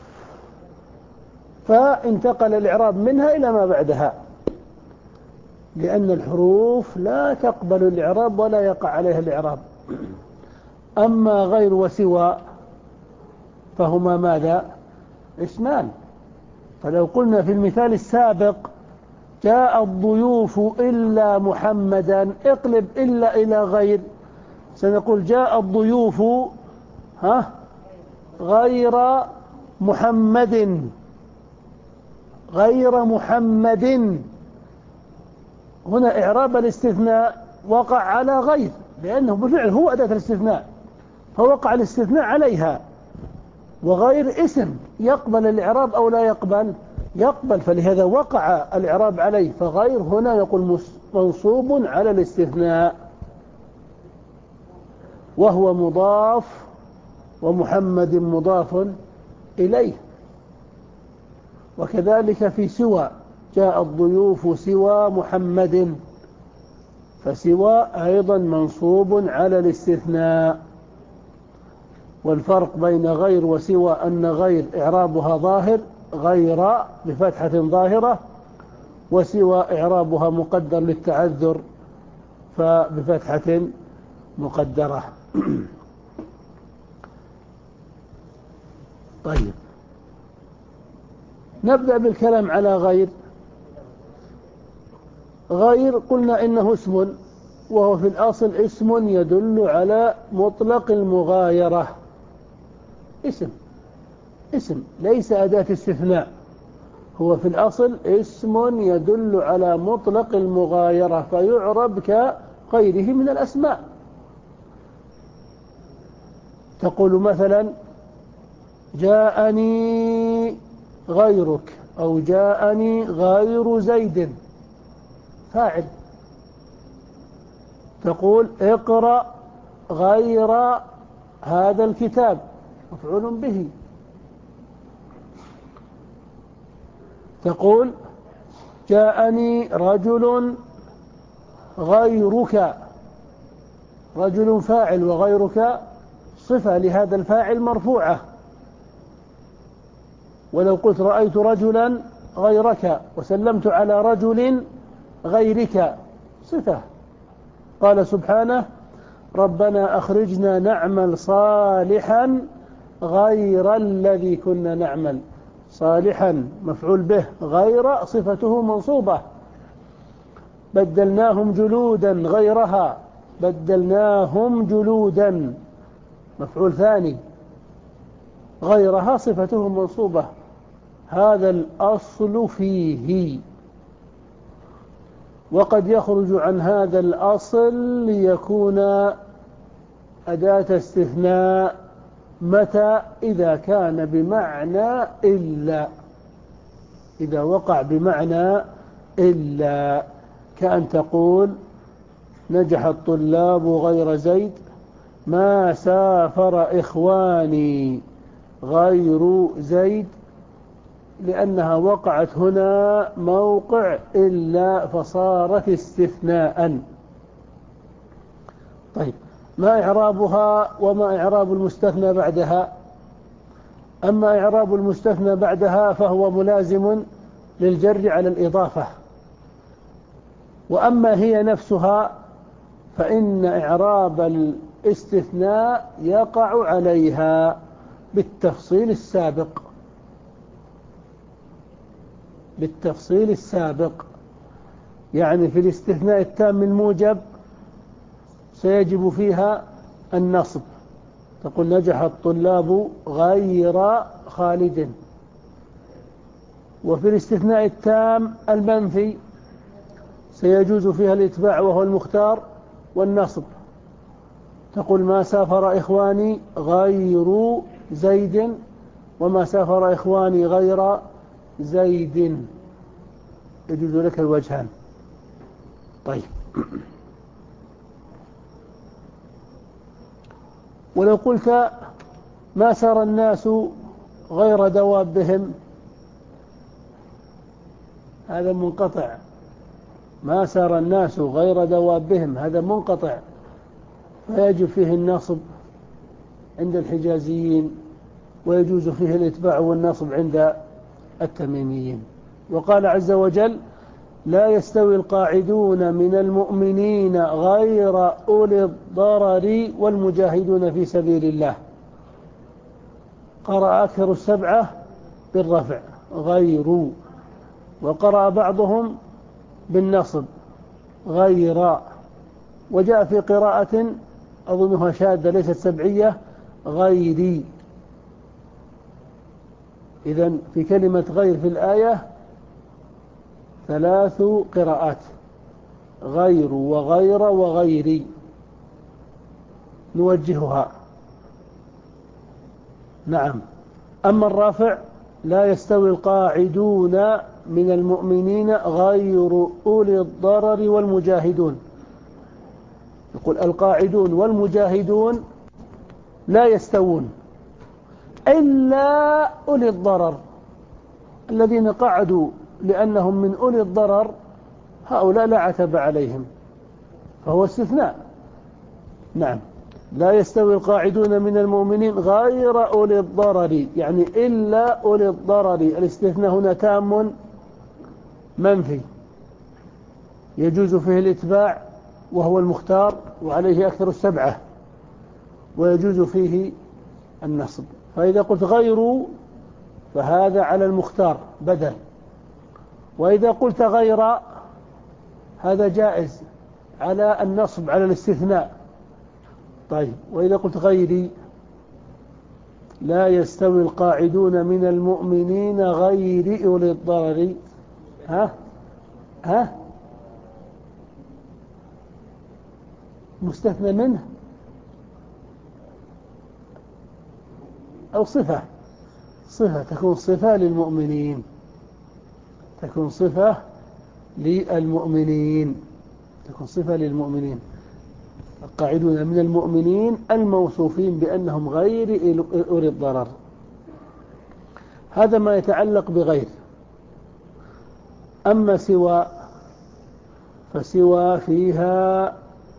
فانتقل الإعراب منها إلى ما بعدها، لأن الحروف لا تقبل الإعراب ولا يقع عليها الإعراب. أما غير وسوى فهما ماذا؟ اسمان. فلو قلنا في المثال السابق جاء الضيوف إلا محمدا، اقلب إلا إلى غير، سنقول جاء الضيوف ها غير محمد، غير محمد. هنا إعراب الاستثناء وقع على غير، لأنه بالفعل هو أداة الاستثناء فوقع الاستثناء عليها، وغير اسم يقبل الإعراب أو لا يقبل؟ يقبل، فلهذا وقع الإعراب عليه، فغير هنا يقول منصوب على الاستثناء وهو مضاف، ومحمد مضاف إليه. وكذلك في سوى جاء الضيوف سوى محمد، فسوى أيضا منصوب على الاستثناء. والفرق بين غير وسوى أن غير إعرابها ظاهر، غير بفتحة ظاهرة، وسوى إعرابها مقدر للتعذر فبفتحة مقدرة. طيب، نبدأ بالكلام على غير. غير قلنا إنه اسم، وهو في الأصل اسم يدل على مطلق المغايرة. اسم اسم ليس أداة استثناء، هو في الأصل اسم يدل على مطلق المغايرة، فيعرب كغيره من الأسماء. تقول مثلا جاءني غيرك، أو جاءني غير زيد، فاعل. تقول اقرأ غير هذا الكتاب، مفعول به. تقول جاءني رجل غيرك، رجل فاعل وغيرك صفة لهذا الفاعل مرفوعة. ولو قلت رأيت رجلا غيرك وسلمت على رجل غيرك صفة. قال سبحانه ربنا أخرجنا نعمل صالحا غير الذي كنا نعمل. صالحا مفعول به، غير صفته منصوبة. بدلناهم جلودا غيرها، بدلناهم جلودا مفعول ثاني، غيرها صفته منصوبة. هذا الأصل فيه. وقد يخرج عن هذا الأصل ليكون أداة استثناء. متى؟ إذا كان بمعنى إلا، إذا وقع بمعنى إلا، كأن تقول نجح الطلاب غير زيد، ما سافر إخواني غير زيد، لأنها وقعت هنا موقع إلا فصارت استثناء. طيب، ما إعرابها وما إعراب المستثنى بعدها؟ أما إعراب المستثنى بعدها فهو ملازم للجر على الإضافة، وأما هي نفسها فإن إعراب الاستثناء يقع عليها بالتفصيل السابق، بالتفصيل السابق. يعني في الاستثناء التام الموجب سيجب فيها النصب، تقول نجح الطلاب غير خالد. وفي الاستثناء التام المنفي سيجوز فيها الإتباع وهو المختار والنصب، تقول ما سافر إخواني غير زيد، وما سافر إخواني غير زيد، يجوز لك الوجهان. طيب، ولو قلت ما سار الناس غير دوابهم، هذا منقطع. ما سار الناس غير دوابهم، هذا منقطع، فيجب فيه النصب عند الحجازيين، ويجوز فيه الإتباع والنصب عند التميميين. وقال عز وجل: لا يستوي القاعدون من المؤمنين غير أولي الضرر والمجاهدون في سبيل الله. قرأ أكثر السبعة بالرفع غير، وقرأ بعضهم بالنصب غير، وجاء في قراءة أظنها شاذة ليست سبعية غيري. إذن في كلمة غير في الآية ثلاث قراءات: غير وغير وغيري، نوجهها. نعم. أما الرافع: لا يستوي القاعدون من المؤمنين غير أولي الضرر والمجاهدون. يقول القاعدون والمجاهدون لا يستوون إلا أولي الضرر، الذين قعدوا لأنهم من أولي الضرر، هؤلاء لا عتب عليهم، فهو استثناء. نعم. لا يستوي القاعدون من المؤمنين غير أولي الضرر، يعني إلا أولي الضرر. الاستثناء هنا تام منفي، يجوز فيه الإتباع وهو المختار وعليه أكثر السبعة، ويجوز فيه النصب. فإذا قلت غير فهذا على المختار بدل، وإذا قلت غير هذا جائز على النصب على الاستثناء. طيب، وإذا قلت غيري: لا يستوي القاعدون من المؤمنين غير أولي الضرر. ها ها مستثنى منه أو صفة صفة تكون صفة للمؤمنين، تكون صفة للمؤمنين تكون صفة للمؤمنين القاعدون من المؤمنين الموصوفين بأنهم غير أولي الضرر. هذا ما يتعلق بغير. أما سوى فسوى فيها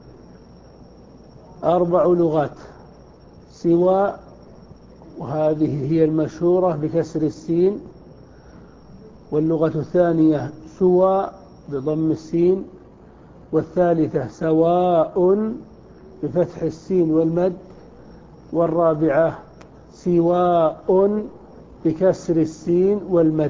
أربع لغات. سوى، وهذه هي المشهورة بكسر السين، واللغة الثانية سوى بضم السين، والثالثة سواء بفتح السين والمد، والرابعة سواء بكسر السين والمد.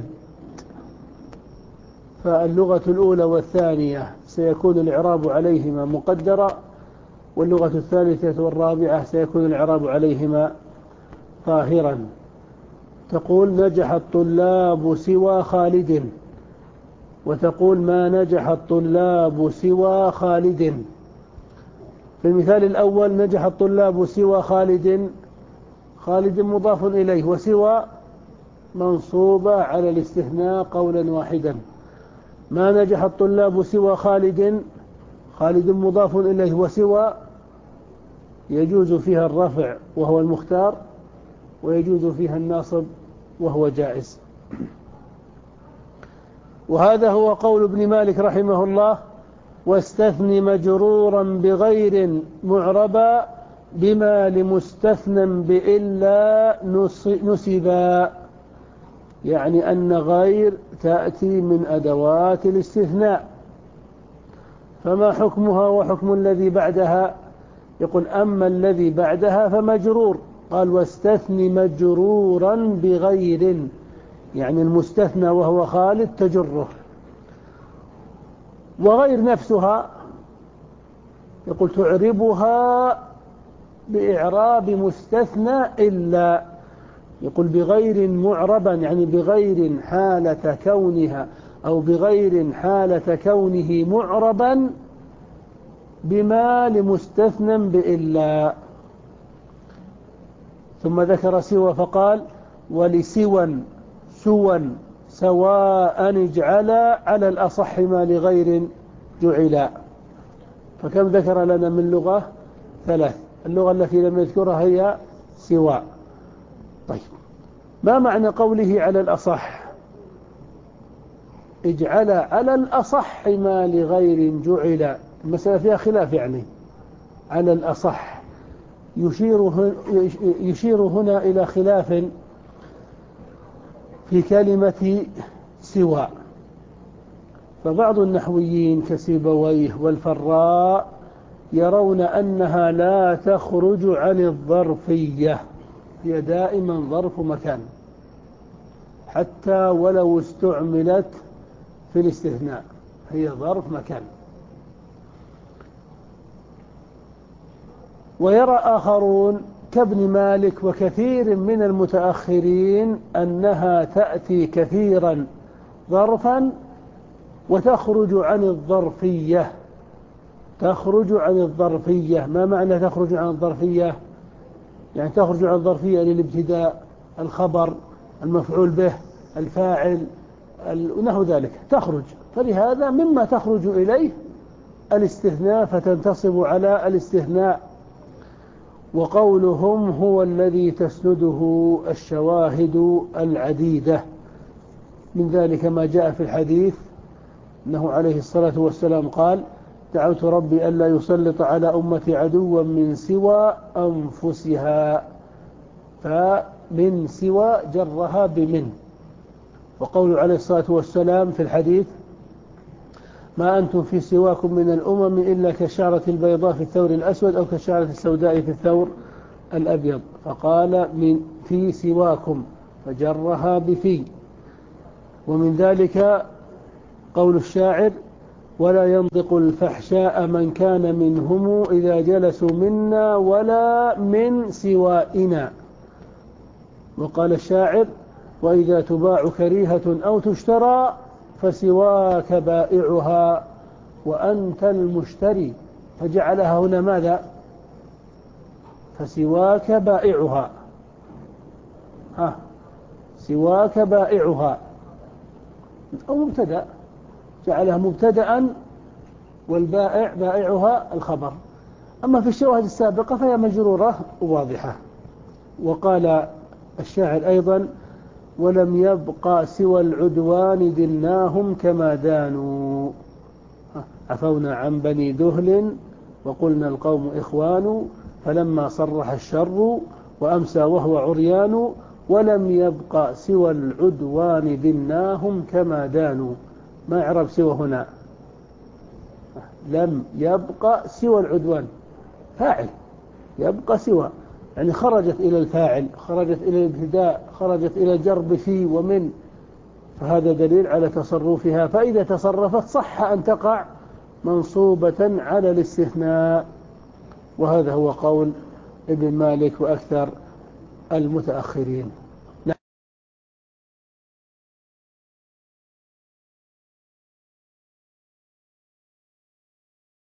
فاللغة الأولى والثانية سيكون الإعراب عليهما مقدرا، واللغة الثالثة والرابعة سيكون الإعراب عليهما ظاهرا. تقول نجح الطلاب سوى خالد، وتقول ما نجح الطلاب سوى خالد. في المثال الأول نجح الطلاب سوى خالد، خالد مضاف إليه، وسوى منصوبة على الاستثناء قولا واحدا. ما نجح الطلاب سوى خالد، خالد مضاف إليه، وسوى يجوز فيها الرفع وهو المختار، ويجوز فيها الناصب وهو جائز. وهذا هو قول ابن مالك رحمه الله: واستثن مجرورا بغير معربا بما لمستثنى بإلا نسبا. يعني أن غير تأتي من أدوات الاستثناء، فما حكمها وحكم الذي بعدها؟ يقول أما الذي بعدها فمجرور. قال واستثن مجرورا بغير، يعني المستثنى وهو خالد تجره. وغير نفسها يقول تعربها بإعراب مستثنى إلا. يقول بغير معربا، يعني بغير حالة كونها أو بغير حالة كونه معربا بما لمستثنى بإلا. ثم ذكر سوى فقال ولسوى سوى سواء اجعلا على الأصح ما لغير جعلا. فكم ذكر لنا من لغة؟ ثلاث. اللغة التي لم يذكرها هي سوى. طيب، ما معنى قوله على الأصح؟ اجعل على الأصح ما لغير جعل. المسألة فيها خلاف يعني على الأصح، يشير يشير هنا إلى خلاف في كلمة سوى. فبعض النحويين كسيبويه والفراء يرون أنها لا تخرج عن الظرفية، هي دائما ظرف مكان حتى ولو استعملت في الاستثناء، هي ظرف مكان. ويرى آخرون كابن مالك وكثير من المتأخرين أنها تأتي كثيرا ظرفا وتخرج عن الظرفية. تخرج عن الظرفية، ما معنى تخرج عن الظرفية؟ يعني تخرج عن الظرفية للابتداء، الخبر، المفعول به، الفاعل، ونحو ذلك تخرج. فلهذا مما تخرج إليه الاستثناء فتنتصب على الاستثناء. وقولهم هو الذي تسنده الشواهد العديدة، من ذلك ما جاء في الحديث أنه عليه الصلاة والسلام قال: دعوت ربي ألا يسلط على أمتي عدوا من سوى أنفسها، فمن سوى جرها بمن. وقول عليه الصلاة والسلام في الحديث: ما أنتم في سواكم من الأمم إلا كالشعرة البيضاء في الثور الأسود أو كالشعرة السوداء في الثور الأبيض، فقال من في سواكم فجرها بفي. ومن ذلك قول الشاعر: ولا ينطق الفحشاء من كان منهم إذا جلسوا منا ولا من سوائنا. وقال الشاعر: وإذا تباع كريهة أو تشترى فسواك بائعها وأنت المشتري. فجعلها هنا ماذا؟ فسواك بائعها، ها سواك بائعها، أو مبتدأ، جعلها مبتدأ والبائع بائعها الخبر. أما في الشواهد السابقة فهي مجرورة واضحة. وقال الشاعر أيضا: ولم يبقى سوى العدوان دلناهم كما دانوا، عفونا عن بني دهل وقلنا القوم إخوان، فلما صرح الشر وأمسى وهو عريان، ولم يبقى سوى العدوان دلناهم كما دانوا. ما يعرف سوى هنا؟ لم يبقى سوى العدوان، فاعل يبقى سوى، يعني خرجت إلى الفاعل، خرجت إلى الابتداء، خرجت إلى الجر في ومن، فهذا دليل على تصرفها. فإذا تصرفت صح أن تقع منصوبة على الاستثناء. وهذا هو قول ابن مالك وأكثر المتأخرين.